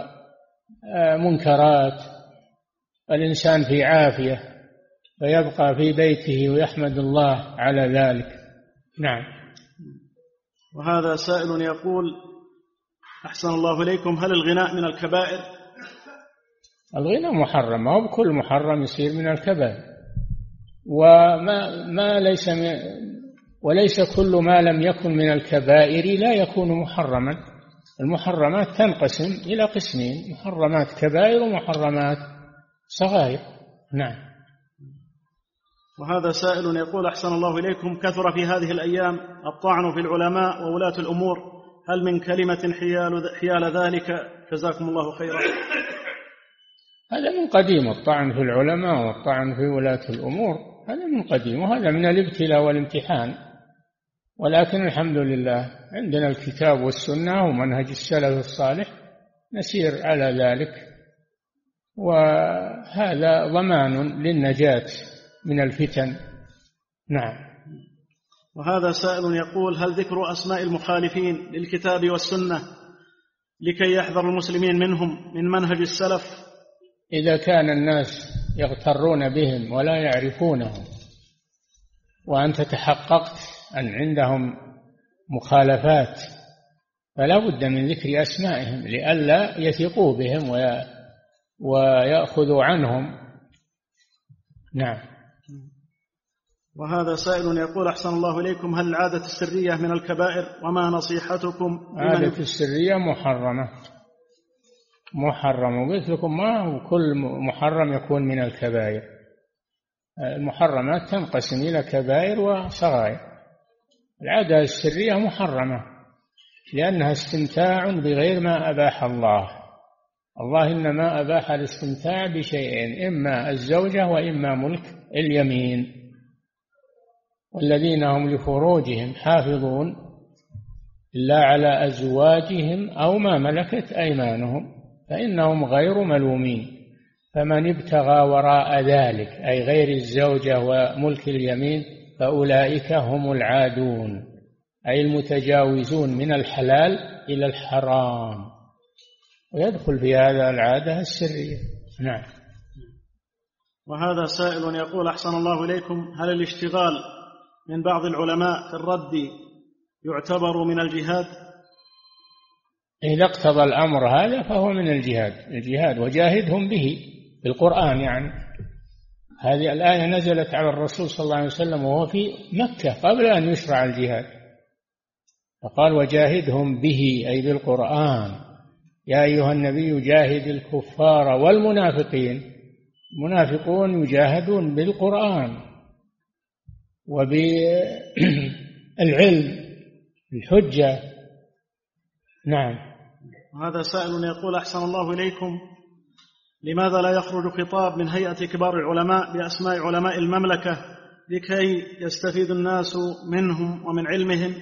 ومنكرات. الإنسان في عافية فيبقى في بيته ويحمد الله على ذلك. نعم. وهذا سائل يقول: أحسن الله إليكم، هل الغناء من الكبائر؟ الغناء محرم، أو بكل محرم يصير من الكبائر، وليس كل ما لم يكن من الكبائر لا يكون محرما. المحرمات تنقسم إلى قسمين: محرمات كبائر ومحرمات صغائر. نعم. وهذا سائل يقول: أحسن الله إليكم، كثر في هذه الأيام الطعن في العلماء وولاة الأمور، هل من كلمة حيال ذلك؟ جزاكم الله خيرا. هذا من قديم، الطعن في العلماء والطعن في ولاة الأمور هذا من قديم، وهذا من الابتلاء والامتحان. ولكن الحمد لله عندنا الكتاب والسنة ومنهج السلف الصالح نسير على ذلك، وهذا ضمان للنجاة من الفتن. نعم. وهذا سائل يقول: هل ذكر أسماء المخالفين للكتاب والسنة لكي يحذر المسلمين منهم من منهج السلف؟ إذا كان الناس يغترون بهم ولا يعرفونهم، وأنت تحققت أن عندهم مخالفات، فلا بد من ذكر أسمائهم لئلا يثقوا بهم ويأخذوا عنهم. نعم. وهذا سائل يقول: أحسن الله إليكم، هل العادة السرية من الكبائر؟ وما نصيحتكم؟ عادة السرية محرم، وقلت لكم ما هو كل محرم يكون من الكبائر. المحرمات تنقسم إلى كبائر وصغائر. العادة السرية محرمة لأنها استمتاع بغير ما أباح الله. الله إنما أباح الاستمتاع بشيئين: إما الزوجة وإما ملك اليمين. والذين هم لفروجهم حافظون إلا على أزواجهم أو ما ملكت أيمانهم فإنهم غير ملومين. فمن ابتغى وراء ذلك أي غير الزوجة وملك اليمين فأولئك هم العادون، أي المتجاوزون من الحلال إلى الحرام، ويدخل في هذا العادة السرية. نعم. وهذا سائل يقول: أحسن الله إليكم، هل الاشتغال من بعض العلماء في الرد يعتبر من الجهاد؟ إذا اقتضى الأمر هذا فهو من الجهاد وجاهدهم به بالقرآن. يعني هذه الآية نزلت على الرسول صلى الله عليه وسلم وهو في مكة قبل أن يشرع الجهاد، فقال: وجاهدهم به أي بالقرآن. يا أيها النبي جاهد الكفار والمنافقين المنافقون يجاهدون بالقرآن وبالعلم الحجة. نعم. هذا سائل يقول أحسن الله إليكم، لماذا لا يخرج خطاب من هيئة كبار العلماء بأسماء علماء المملكة لكي يستفيد الناس منهم ومن علمهم؟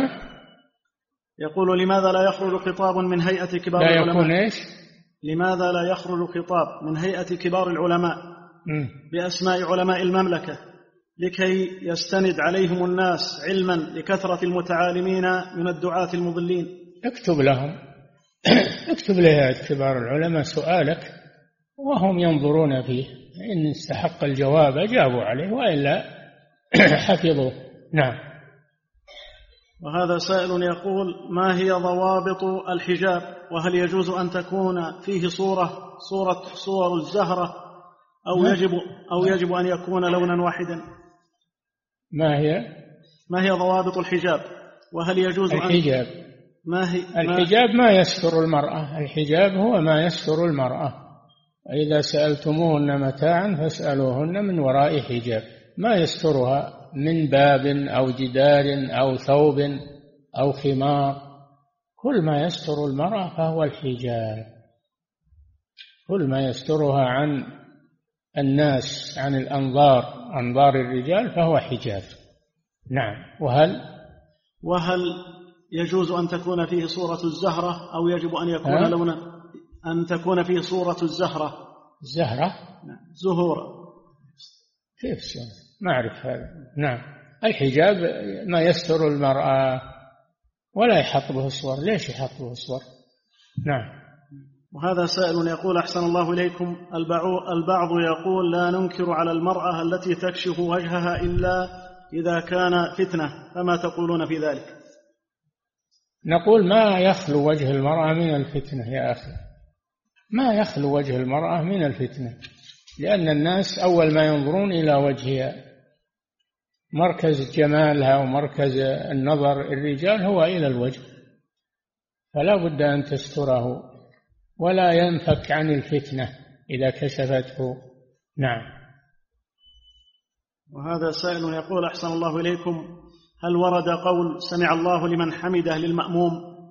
يقول لماذا لا يخرج خطاب من هيئة كبار العلماء؟ لماذا لا يخرج خطاب من هيئة كبار العلماء بأسماء علماء المملكة لكي يستند عليهم الناس علما لكثرة المتعالمين من الدعاة المضلين؟ اكتب لهم، اكتب لهيئة كبار العلماء سؤالك وهم ينظرون فيه، إن استحق الجواب أجابوا عليه وإلا حفظوه. نعم. وهذا سائل يقول ما هي ضوابط الحجاب، وهل يجوز أن تكون فيه صور الزهرة أو يجب أن يكون لونا واحدا؟ ما هي ضوابط الحجاب، وهل يجوز الحجاب الحجاب ما يستر المرأة، الحجاب هو ما يستر المرأة. إذا سألتموهن متاعا فاسألوهن من وراء حجاب، ما يسترها من باب أو جدار أو ثوب أو خمار. كل ما يستر المرأة فهو الحجاب، كل ما يسترها عن الناس، عن أنظار الرجال فهو حجاب. نعم. وهل يجوز أن تكون فيه صورة الزهرة أو يجب أن يكون لونا؟ أن تكون فيه صورة الزهرة. زهورة كيف ما أعرف هذا. نعم. الحجاب ما يستر المرأة ولا يحط به الصور. ليش يحط به الصور؟ نعم. وهذا سائل يقول أحسن الله إليكم، البعض يقول لا ننكر على المرأة التي تكشف وجهها إلا إذا كان فتنة، فما تقولون في ذلك؟ نقول ما يخلو وجه المرأة من الفتنة يا أخي، ما يخلو وجه المرأة من الفتنة، لأن الناس أول ما ينظرون إلى وجهها، مركز جمالها ومركز النظر الرجال هو إلى الوجه، فلا بد أن تستره ولا ينفك عن الفتنة إذا كشفته. نعم. وهذا سائل يقول أحسن الله إليكم، هل ورد قول سمع الله لمن حمده للمأموم؟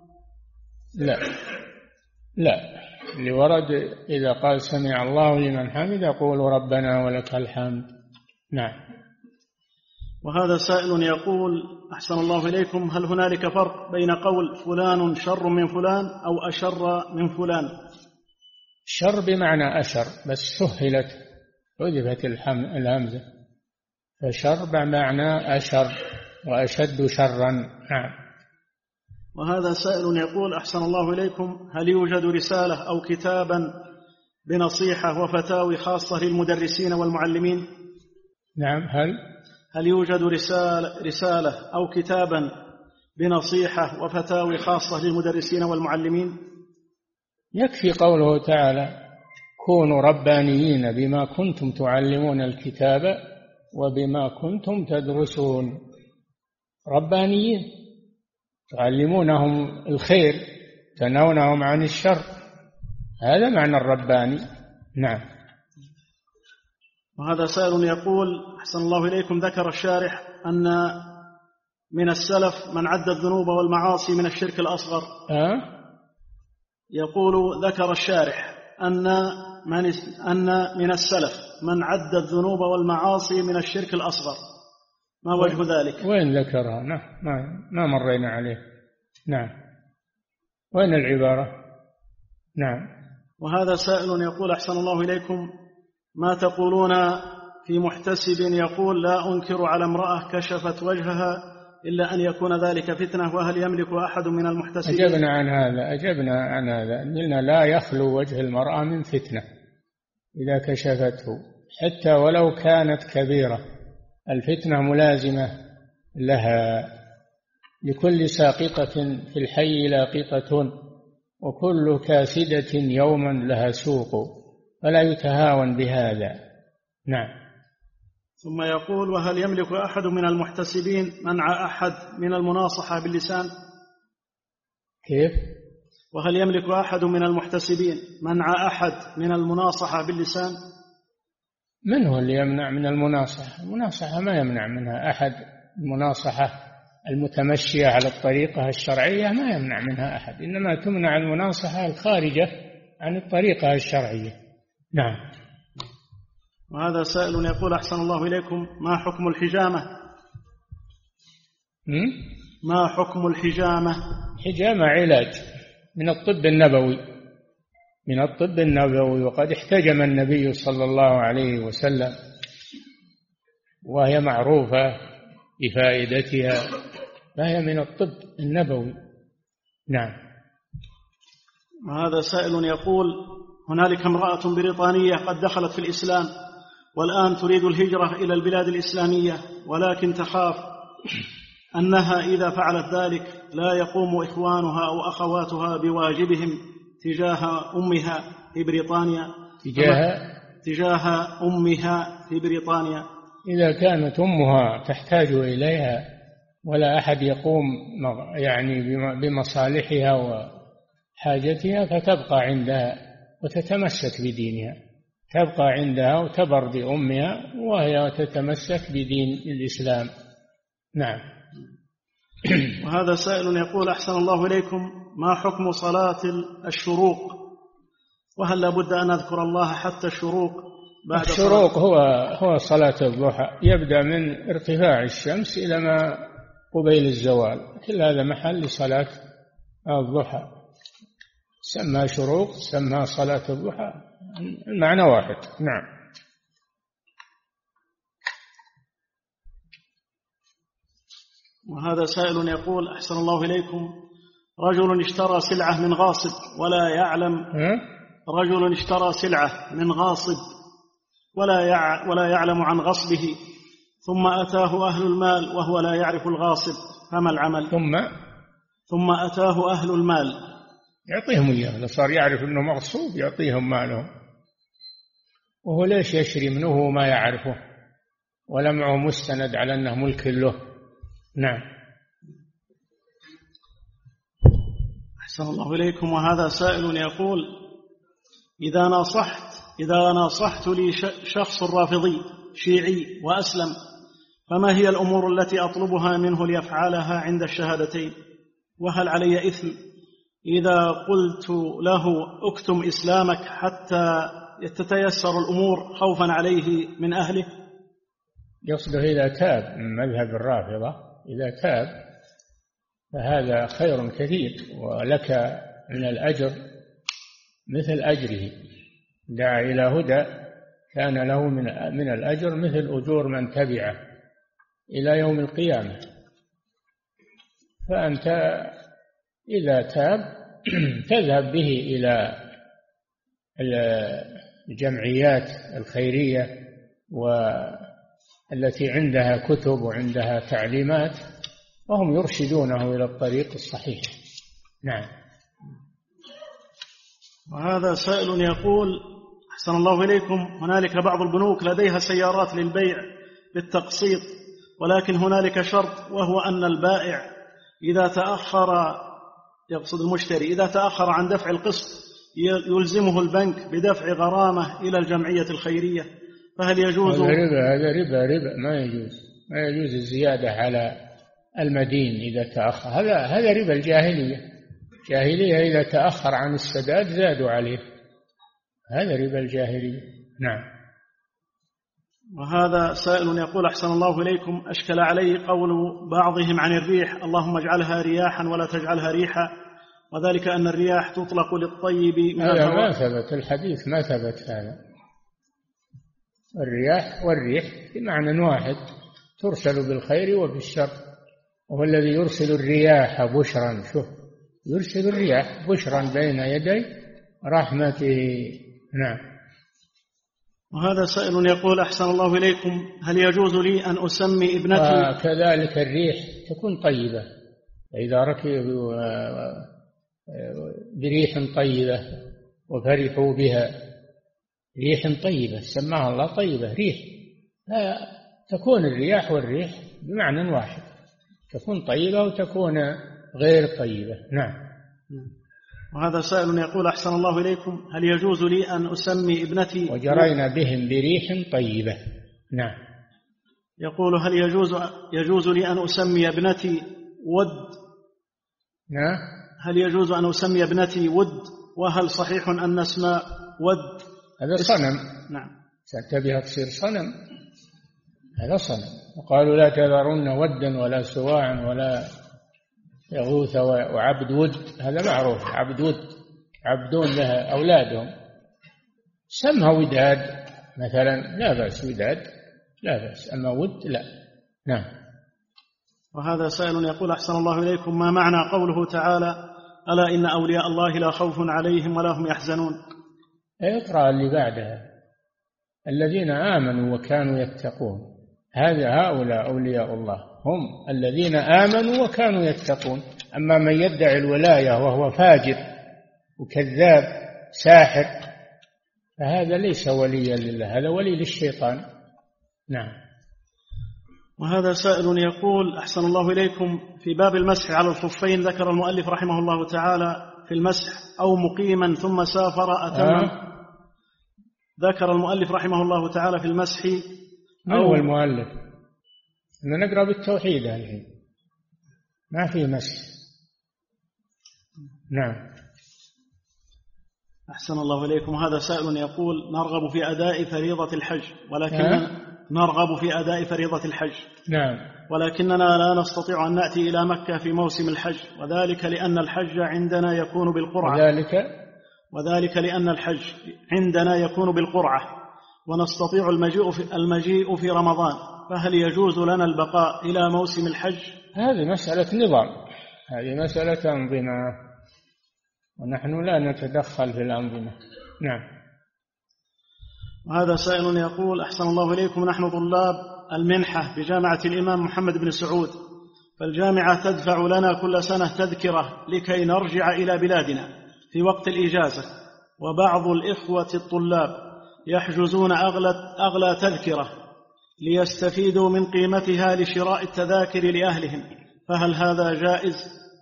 لا. اللي ورد إذا قال سمع الله لمن حمده يقول ربنا ولك الحمد. نعم. وهذا سائل يقول أحسن الله إليكم، هل هنالك فرق بين قول فلان شر من فلان أو أشر من فلان؟ شر بمعنى أشر، بس سهلت حذفت الهمزة، فشر بمعنى أشر وأشد شرا. نعم. وهذا سائل يقول أحسن الله إليكم، هل يوجد رسالة أو كتابا بنصيحة وفتاوي خاصة للمدرسين والمعلمين؟ نعم. هل يوجد رسالة أو كتابا بنصيحة وفتاوي خاصة للمدرسين والمعلمين؟ يكفي قوله تعالى كونوا ربانيين بما كنتم تعلمون الكتاب وبما كنتم تدرسون. ربانيين تعلمونهم الخير تنهونهم عن الشر، هذا معنى الرباني. نعم. وهذا سائل يقول أحسن الله إليكم، ذكر الشارح أن من السلف من عد الذنوب والمعاصي من الشرك الأصغر. يقول ذكر الشارح أن من السلف من عد الذنوب والمعاصي من الشرك الأصغر، ما وجه ذلك؟ وين ذكرها؟ ما مرينا عليه. نعم. وين العبارة؟ نعم. وهذا سائل يقول أحسن الله إليكم، ما تقولون في محتسب يقول لا أنكر على امرأة كشفت وجهها إلا أن يكون ذلك فتنة، وهل يملك أحد من المحتسبين؟ أجبنا عن هذا قلنا لا يخلو وجه المرأة من فتنة إذا كشفته، حتى ولو كانت كبيرة، الفتنة ملازمة لها. لكل ساقطة في الحي لاقطة وكل كاسدة يوما لها سوق، فلا يتهاون بهذا. نعم. ثم يقول وهل يملك أحد من المحتسبين منع أحد من المناصحة باللسان؟ كيف؟ وهل يملك أحد من المحتسبين منع أحد من المناصحة باللسان؟ من هو اللي يمنع من المناصحة؟ المناصحة ما يمنع منها أحد، المناصحة المتمشية على الطريقة الشرعية ما يمنع منها أحد، إنما تمنع المناصحة الخارجة عن الطريقة الشرعية. نعم. وهذا سائل يقول: أحسن الله إليكم، ما حكم الحجامة؟ ما حكم الحجامة؟ حجامة علاج من الطب النبوي، من الطب النبوي، وقد احتجم النبي صلى الله عليه وسلم، وهي معروفة بفائدتها، فهي من الطب النبوي. نعم. وهذا سائل يقول: هنالك امرأة بريطانية قد دخلت في الإسلام والآن تريد الهجرة إلى البلاد الإسلامية، ولكن تخاف أنها إذا فعلت ذلك لا يقوم إخوانها أو أخواتها بواجبهم تجاه أمها في بريطانيا. تجاه أمها في بريطانيا. إذا كانت أمها تحتاج إليها ولا أحد يقوم يعني بمصالحها وحاجتها، فتبقى عندها وتتمسك بدينها، تبقى عندها وتبر بأمها وهي تتمسك بدين الإسلام. نعم. وهذا سائل يقول: أحسن الله إليكم، ما حكم صلاة الشروق؟ وهل لابد أن أذكر الله حتى الشروق بعد الشروق؟ هو صلاة الضحى، يبدأ من ارتفاع الشمس إلى ما قبيل الزوال، كل هذا محل لصلاة الضحى، سمى شروق سمى صلاة الضحى، المعنى واحد. نعم. وهذا سائل يقول: أحسن الله إليكم، رجل اشترى سلعة من غاصب ولا يعلم رجل اشترى سلعة من غاصب ولا يعلم عن غصبه، ثم أتاه أهل المال وهو لا يعرف الغاصب، فما العمل؟ ثم أتاه أهل المال، يعطيهم إياه، لو صار يعرف أنه مغصوب يعطيهم مالهم، وهو ليش يشري منه وهو ما يعرفه ولا معه مستند على أنه ملك له. نعم. أحسن الله إليكم. وهذا سائل يقول: إذا ناصحت لي شخص رافضي شيعي وأسلم، فما هي الأمور التي أطلبها منه ليفعلها عند الشهادتين؟ وهل علي إثم إذا قلت له اكتم إسلامك حتى تتيسر الأمور خوفا عليه من أهله؟ يقصده إذا تاب من مذهب الرافضة، إذا تاب فهذا خير كثير، ولك من الأجر مثل أجره، دعا إلى هدى كان له من الأجر مثل أجور من تبعه إلى يوم القيامة. فأنت إذا تاب تذهب به إلى الجمعيات الخيرية والتي عندها كتب وعندها تعليمات، وهم يرشدونه إلى الطريق الصحيح. نعم. وهذا سائل يقول: أحسن الله إليكم، هنالك بعض البنوك لديها سيارات للبيع بالتقسيط، ولكن هنالك شرط، وهو أن البائع إذا تأخر، يقصد المشتري، إذا تأخر عن دفع القسط يلزمه البنك بدفع غرامة إلى الجمعية الخيرية، فهل يجوز؟ هذا ربا ما يجوز الزيادة على المدين إذا تأخر، هذا ربا الجاهلية. إذا تأخر عن السداد زادوا عليه، هذا ربا الجاهلية. نعم. وهذا سائل يقول: أحسن الله إليكم، أشكل علي قول بعضهم عن الريح: اللهم اجعلها رياحا ولا تجعلها ريحا، وذلك أن الرياح تطلق للطيب من الهواء. ما ثبت الحديث، ما ثبت هذا. الرياح والريح بمعنى واحد، ترسل بالخير وبالشر، وهو الذي يرسل الرياح بشرا، شوف، يرسل الرياح بشرا بين يدي رحمته. نعم. وهذا سائل يقول: أحسن الله إليكم، هل يجوز لي أن أسمي ابنتي؟ كذلك الريح تكون طيبة، إذا ركبوا بريح طيبة وفرحوا بها، ريح طيبة سماها الله طيبة، ريح، تكون الرياح والريح بمعنى واحد، تكون طيبة وتكون غير طيبة. نعم. وهذا سائل يقول أحسن الله إليكم، هل يجوز لي أن أسمي ابنتي؟ وجرينا بهم بريح طيبة. نعم. يقول هل يجوز لي أن أسمي ابنتي ود؟ نعم. هل يجوز أن أسمي ابنتي ود؟ وهل صحيح أن اسماء ود هذا صنم؟ نعم. تبيها تصير صنم؟ هذا صنم. وقالوا لا تذرن ودا ولا سواعا ولا يغوث وعبد ود، هذا معروف. عبد ود عبدون لها أولادهم، سمها وداد مثلا، لا بأس، وداد لا بأس، أما ود لا. نعم. وهذا سائل يقول أحسن الله إليكم، ما معنى قوله تعالى ألا إن أولياء الله لا خوف عليهم ولا هم يحزنون؟ اقرأ اللي بعدها، الذين آمنوا وكانوا يتقون، هؤلاء أولياء الله، هم الذين آمنوا وكانوا يتقون. أما من يدعي الولاية وهو فاجر وكذاب ساحر فهذا ليس وليا لله، هذا ولي للشيطان. نعم. وهذا سائل يقول أحسن الله إليكم، في باب المسح على الخفين ذكر المؤلف رحمه الله تعالى في المسح أو مقيما ثم سافر أتم. ذكر المؤلف رحمه الله تعالى في المسح. من هو المؤلف؟ نقرأ بالتوحيد الحين، ما في مسح. نعم. أحسن الله إليكم. هذا سائل يقول نرغب في أداء فريضة الحج، نرغب في أداء فريضة الحج. نعم. ولكننا لا نستطيع أن نأتي إلى مكة في موسم الحج، وذلك لأن الحج عندنا يكون بالقرعة. وذلك لأن الحج عندنا يكون بالقرعة، ونستطيع المجيء في رمضان، فهل يجوز لنا البقاء إلى موسم الحج؟ هذه مسألة نظام، هذه مسألة أنظمة، ونحن لا نتدخل في الأنظمة. نعم. وهذا سائل يقول أحسن الله إليكم، نحن طلاب المنحة بجامعة الإمام محمد بن سعود، فالجامعة تدفع لنا كل سنة تذكرة لكي نرجع إلى بلادنا في وقت الإجازة، وبعض الإخوة الطلاب يحجزون أغلى تذكرة ليستفيدوا من قيمتها لشراء التذاكر لأهلهم، فهل هذا جائز؟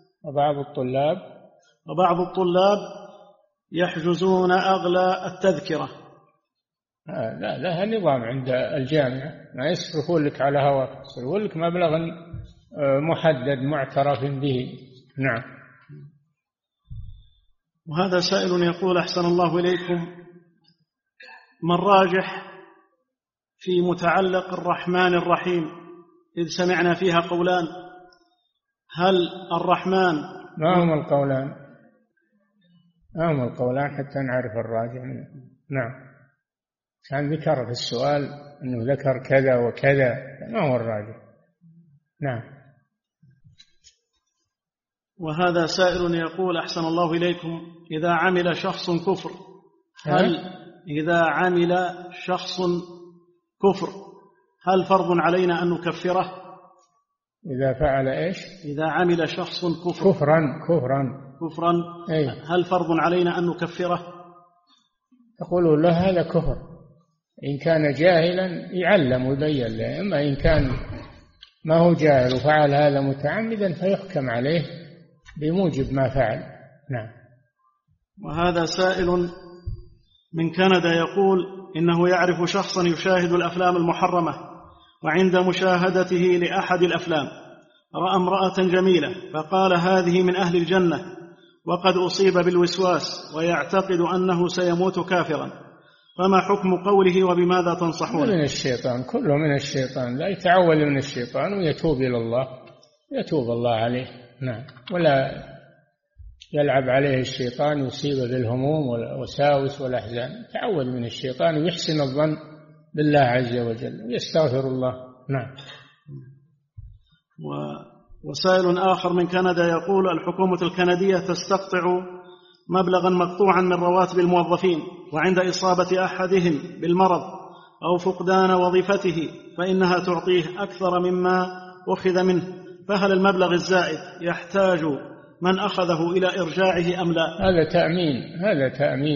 وبعض الطلاب يحجزون أغلى التذكرة. لا، لها نظام عند الجامعة، ما يصرفون لك على هواك، يصرفون لك مبلغ محدد معترف به. نعم. وهذا سائل يقول أحسن الله إليكم، ما الراجح في متعلق الرحمن الرحيم، إذ سمعنا فيها قولان، هل الرحمن ما هم القولان حتى نعرف الراجح. نعم. كان ذكر في السؤال أنه ذكر كذا وكذا، ما هو الراجح. نعم. وهذا سائل يقول أحسن الله إليكم، إذا عمل شخص كفر، إذا عمل شخص كفر هل فرض علينا أن نكفره؟ إذا فعل إيش؟ إذا عمل شخص كفرا هل فرض علينا أن نكفره؟ تقولوا له هذا كفر، إن كان جاهلا يعلم ويبين له، أما إن كان ما هو جاهل وفعل هذا متعمدا فيحكم عليه بموجب ما فعل. نعم. وهذا سائل من كندا يقول إنه يعرف شخصا يشاهد الأفلام المحرمة، وعند مشاهدته لأحد الأفلام رأى امرأة جميلة فقال هذه من أهل الجنة، وقد أصيب بالوسواس ويعتقد أنه سيموت كافرا، فما حكم قوله وبماذا تنصحون؟ من الشيطان، كله من الشيطان، لا يتعول من الشيطان ويتوب إلى الله، يتوب الله عليه. نعم. ولا يلعب عليه الشيطان يصيبه بالهموم والوساوس والأحزان، تعود من الشيطان ويحسن الظن بالله عز وجل ويستغفر الله. نعم. وسائل آخر من كندا يقول الحكومة الكندية تستقطع مبلغا مقطوعا من رواتب الموظفين، وعند إصابة أحدهم بالمرض أو فقدان وظيفته فإنها تعطيه أكثر مما أخذ منه، فهل المبلغ الزائد يحتاج من أخذه إلى إرجاعه أم لا؟ هذا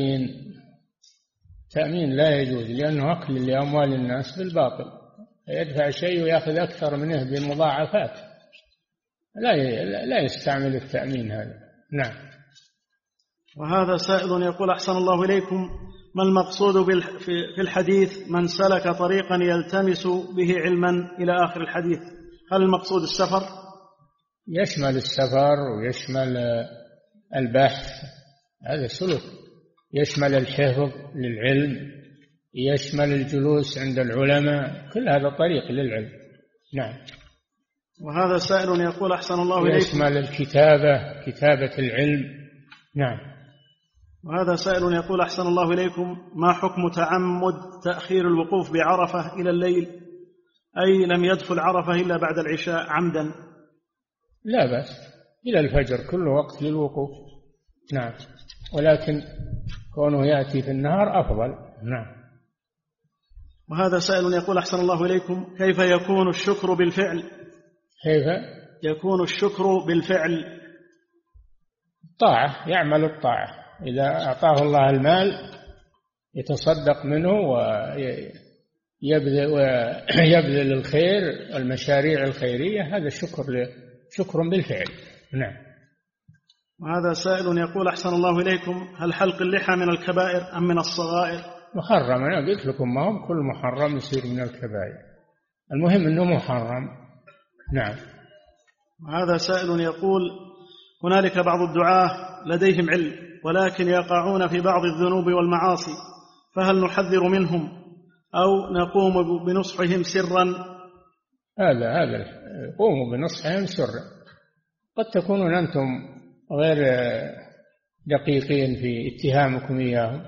تأمين لا يجوز، لأنه أكل لأموال الناس بالباطل، يدفع شيء ويأخذ أكثر منه بمضاعفات، لا يستعمل التأمين هذا. نعم. وهذا سائل يقول أحسن الله إليكم، ما المقصود في الحديث من سلك طريقا يلتمس به علما إلى آخر الحديث؟ هل المقصود السفر؟ يشمل السفر ويشمل البحث، هذا سلوك، يشمل الحفظ للعلم، يشمل الجلوس عند العلماء، كل هذا طريق للعلم. نعم. وهذا سائل يقول أحسن الله إليكم، يشمل الكتابة، كتابة العلم. نعم. وهذا سائل يقول أحسن الله إليكم، ما حكم تعمد تأخير الوقوف بعرفة إلى الليل، أي لم يدخل عرفة إلا بعد العشاء عمدا؟ لا بأس، إلى الفجر كل وقت للوقوف. نعم، ولكن كونه يأتي في النهار أفضل. نعم. وهذا سائل يقول أحسن الله إليكم، كيف يكون الشكر بالفعل؟ كيف يكون الشكر بالفعل؟ طاعة، يعمل الطاعة، إذا أعطاه الله المال يتصدق منه ويبذل الخير والمشاريع الخيرية، هذا شكر بالفعل. نعم. وهذا سائل يقول أحسن الله إليكم، هل حلق اللحى من الكبائر أم من الصغائر؟ محرم، أنا قلت لكم ما هو كل محرم يصير من الكبائر، المهم أنه محرم. نعم. وهذا سائل يقول، هنالك بعض الدعاة لديهم علم ولكن يقعون في بعض الذنوب والمعاصي، فهل نحذر منهم أو نقوم بنصحهم سرا؟ هذا قوموا بنصحهم سرا. قد تكونون أنتم غير دقيقين في اتهامكم إياهم،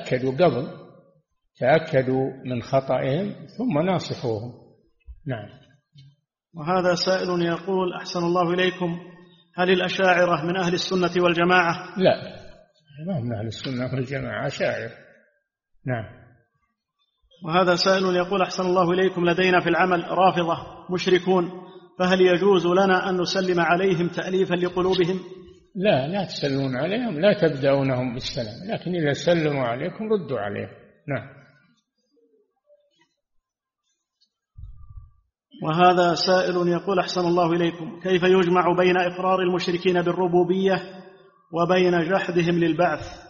تأكدوا من خطئهم ثم ناصحوهم. نعم. وهذا سائل يقول أحسن الله إليكم، هل الأشاعرة من أهل السنة والجماعة؟ لا، ما هم من أهل السنة والجماعة، أشاعر. نعم. وهذا سائل يقول أحسن الله إليكم، لدينا في العمل رافضة مشركون، فهل يجوز لنا أن نسلم عليهم تأليفا لقلوبهم؟ لا تسلمون عليهم، لا تبدأونهم بالسلام، لكن إذا سلموا عليكم ردوا عليهم. نعم. وهذا سائل يقول أحسن الله إليكم، كيف يجمع بين إقرار المشركين بالربوبية وبين جحدهم للبعث؟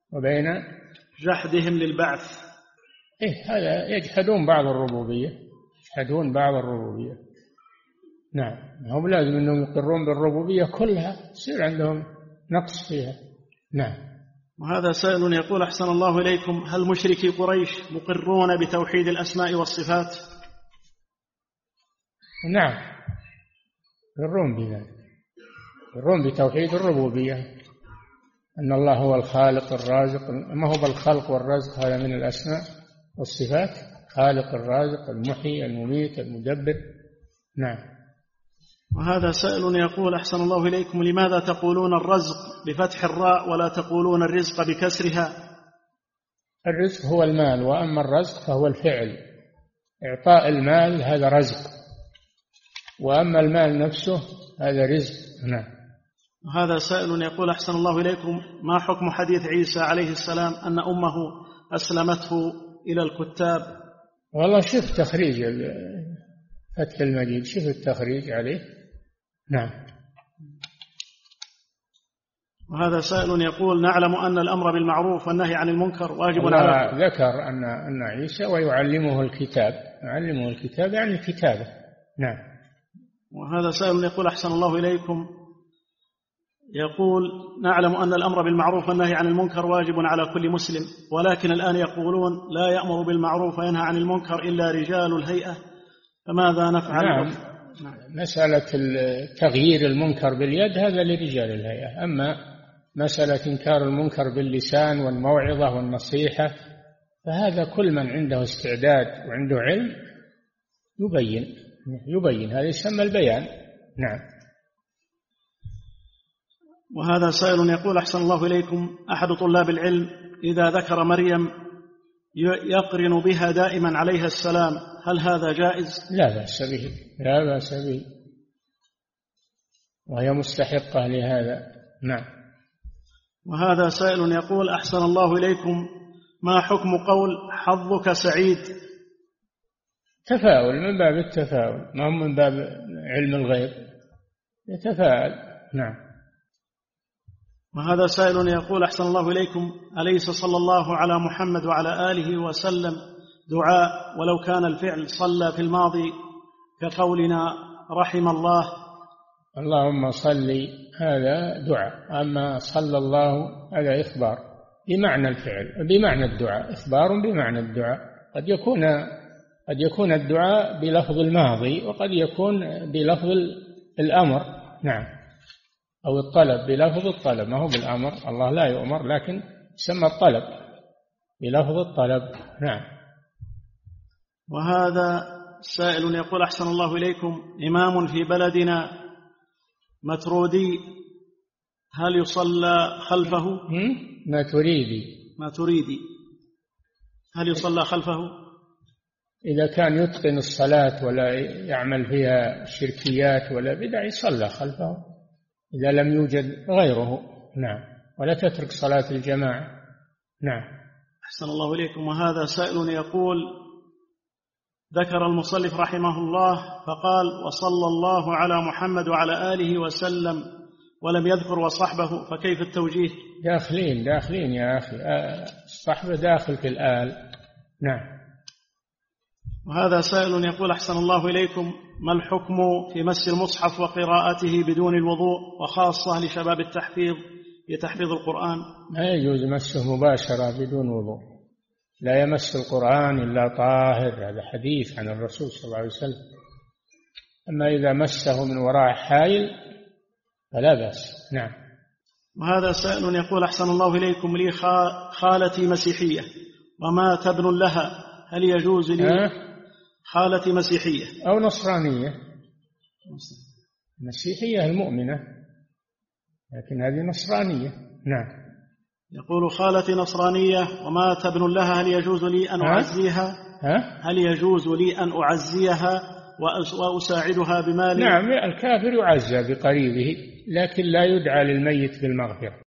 هذا يجحدون بعض الربوبية. نعم، هم لازم أنهم يقرون بالربوبية كلها، يصير عندهم نقص فيها. نعم. وهذا سائل يقول أحسن الله إليكم، هل مشركي قريش مقرون بتوحيد الأسماء والصفات؟ نعم، يقرون بذلك، يقرون بتوحيد الربوبية، أن الله هو الخالق الرازق، ما هو بالخلق والرزق، هذا من الأسماء والصفات، خالق الرازق المحيي المميت المدبر. نعم. وهذا سائل يقول أحسن الله إليكم، لماذا تقولون الرزق بفتح الراء ولا تقولون الرزق بكسرها؟ الرزق هو المال، وأما الرزق فهو الفعل، إعطاء المال هذا رزق، وأما المال نفسه هذا رزق. نعم. وهذا سائل يقول أحسن الله إليكم، ما حكم حديث عيسى عليه السلام أن أمه أسلمته إلى الكتاب؟ والله شوف تخريج فتح المجيد، شوف التخريج عليه. نعم. وهذا سائل يقول، نعلم أن الأمر بالمعروف والنهي عن المنكر واجب على، ذكر أن عيسى ويعلمه الكتاب، يعلمه الكتاب يعني الكتابة. نعم. وهذا سائل يقول أحسن الله إليكم، يقول نعلم أن الأمر بالمعروف والنهي عن المنكر واجب على كل مسلم، ولكن الآن يقولون لا يأمر بالمعروف وينهى عن المنكر إلا رجال الهيئة، فماذا نفعل؟ نعم. مسألة تغيير المنكر باليد هذا لرجال الهيئة، أما مسألة إنكار المنكر باللسان والموعظة والنصيحة فهذا كل من عنده استعداد وعنده علم يبين، هذا يسمى البيان. نعم. وهذا سائل يقول أحسن الله إليكم، أحد طلاب العلم إذا ذكر مريم يقرن بها دائما عليها السلام، هل هذا جائز؟ لا بأس به، وهي مستحقة لهذا. نعم. وهذا سائل يقول أحسن الله إليكم، ما حكم قول حظك سعيد؟ تفاؤل، من باب التفاؤل، ما هو من باب علم الغيب، يتفاءل. نعم. وهذا سائل يقول أحسن الله إليكم: أليس صلى الله على محمد وعلى آله وسلم دعاء ولو كان الفعل صلى في الماضي كقولنا رحم الله؟ اللهم صل هذا دعاء، أما صلى الله هذا إخبار بمعنى الفعل بمعنى الدعاء، إخبار بمعنى الدعاء. قد يكون الدعاء بلفظ الماضي وقد يكون بلفظ الأمر، نعم، أو الطلب بلفظ الطلب، ما هو بالأمر، الله لا يؤمر، لكن يسمى الطلب بلفظ الطلب، نعم. وهذا سائل يقول أحسن الله إليكم: إمام في بلدنا مترودي، هل يصلى خلفه؟ ما تريدي هل يصلى خلفه؟ إذا كان يتقن الصلاة ولا يعمل فيها شركيات ولا بدع يصلى خلفه إذا لم يوجد غيره، نعم، ولا تترك صلاة الجماعة، نعم. أحسن الله إليكم. وهذا سائل يقول: ذكر المصنف رحمه الله فقال: وصلى الله على محمد وعلى آله وسلم، ولم يذكر وصحبه، فكيف التوجيه؟ داخلين يا أخي، الصحبة داخل في الآل، نعم. وهذا سائل يقول: أحسن الله إليكم، ما الحكم في مس المصحف وقراءته بدون الوضوء، وخاصة لشباب التحفيظ لتحفيظ القرآن؟ ما يجوز مسه مباشرة بدون وضوء، لا يمس القرآن إلا طاهر، هذا حديث عن الرسول صلى الله عليه وسلم. أما إذا مسه من وراء حائل فلا بأس، نعم. وهذا سائل يقول: أحسن الله إليكم، لي خالتي مسيحية ومات ابن لها، هل يجوز لي خالتي مسيحية أو نصرانية؟ مسيحية المؤمنة، لكن هذه نصرانية، نعم. يقول: خالتي نصرانية ومات ابن لها، هل يجوز لي أن أعزيها؟ هل يجوز لي أن أعزيها وأساعدها بمالي؟ نعم، الكافر يعزى بقريبه، لكن لا يدعى للميت بالمغفرة.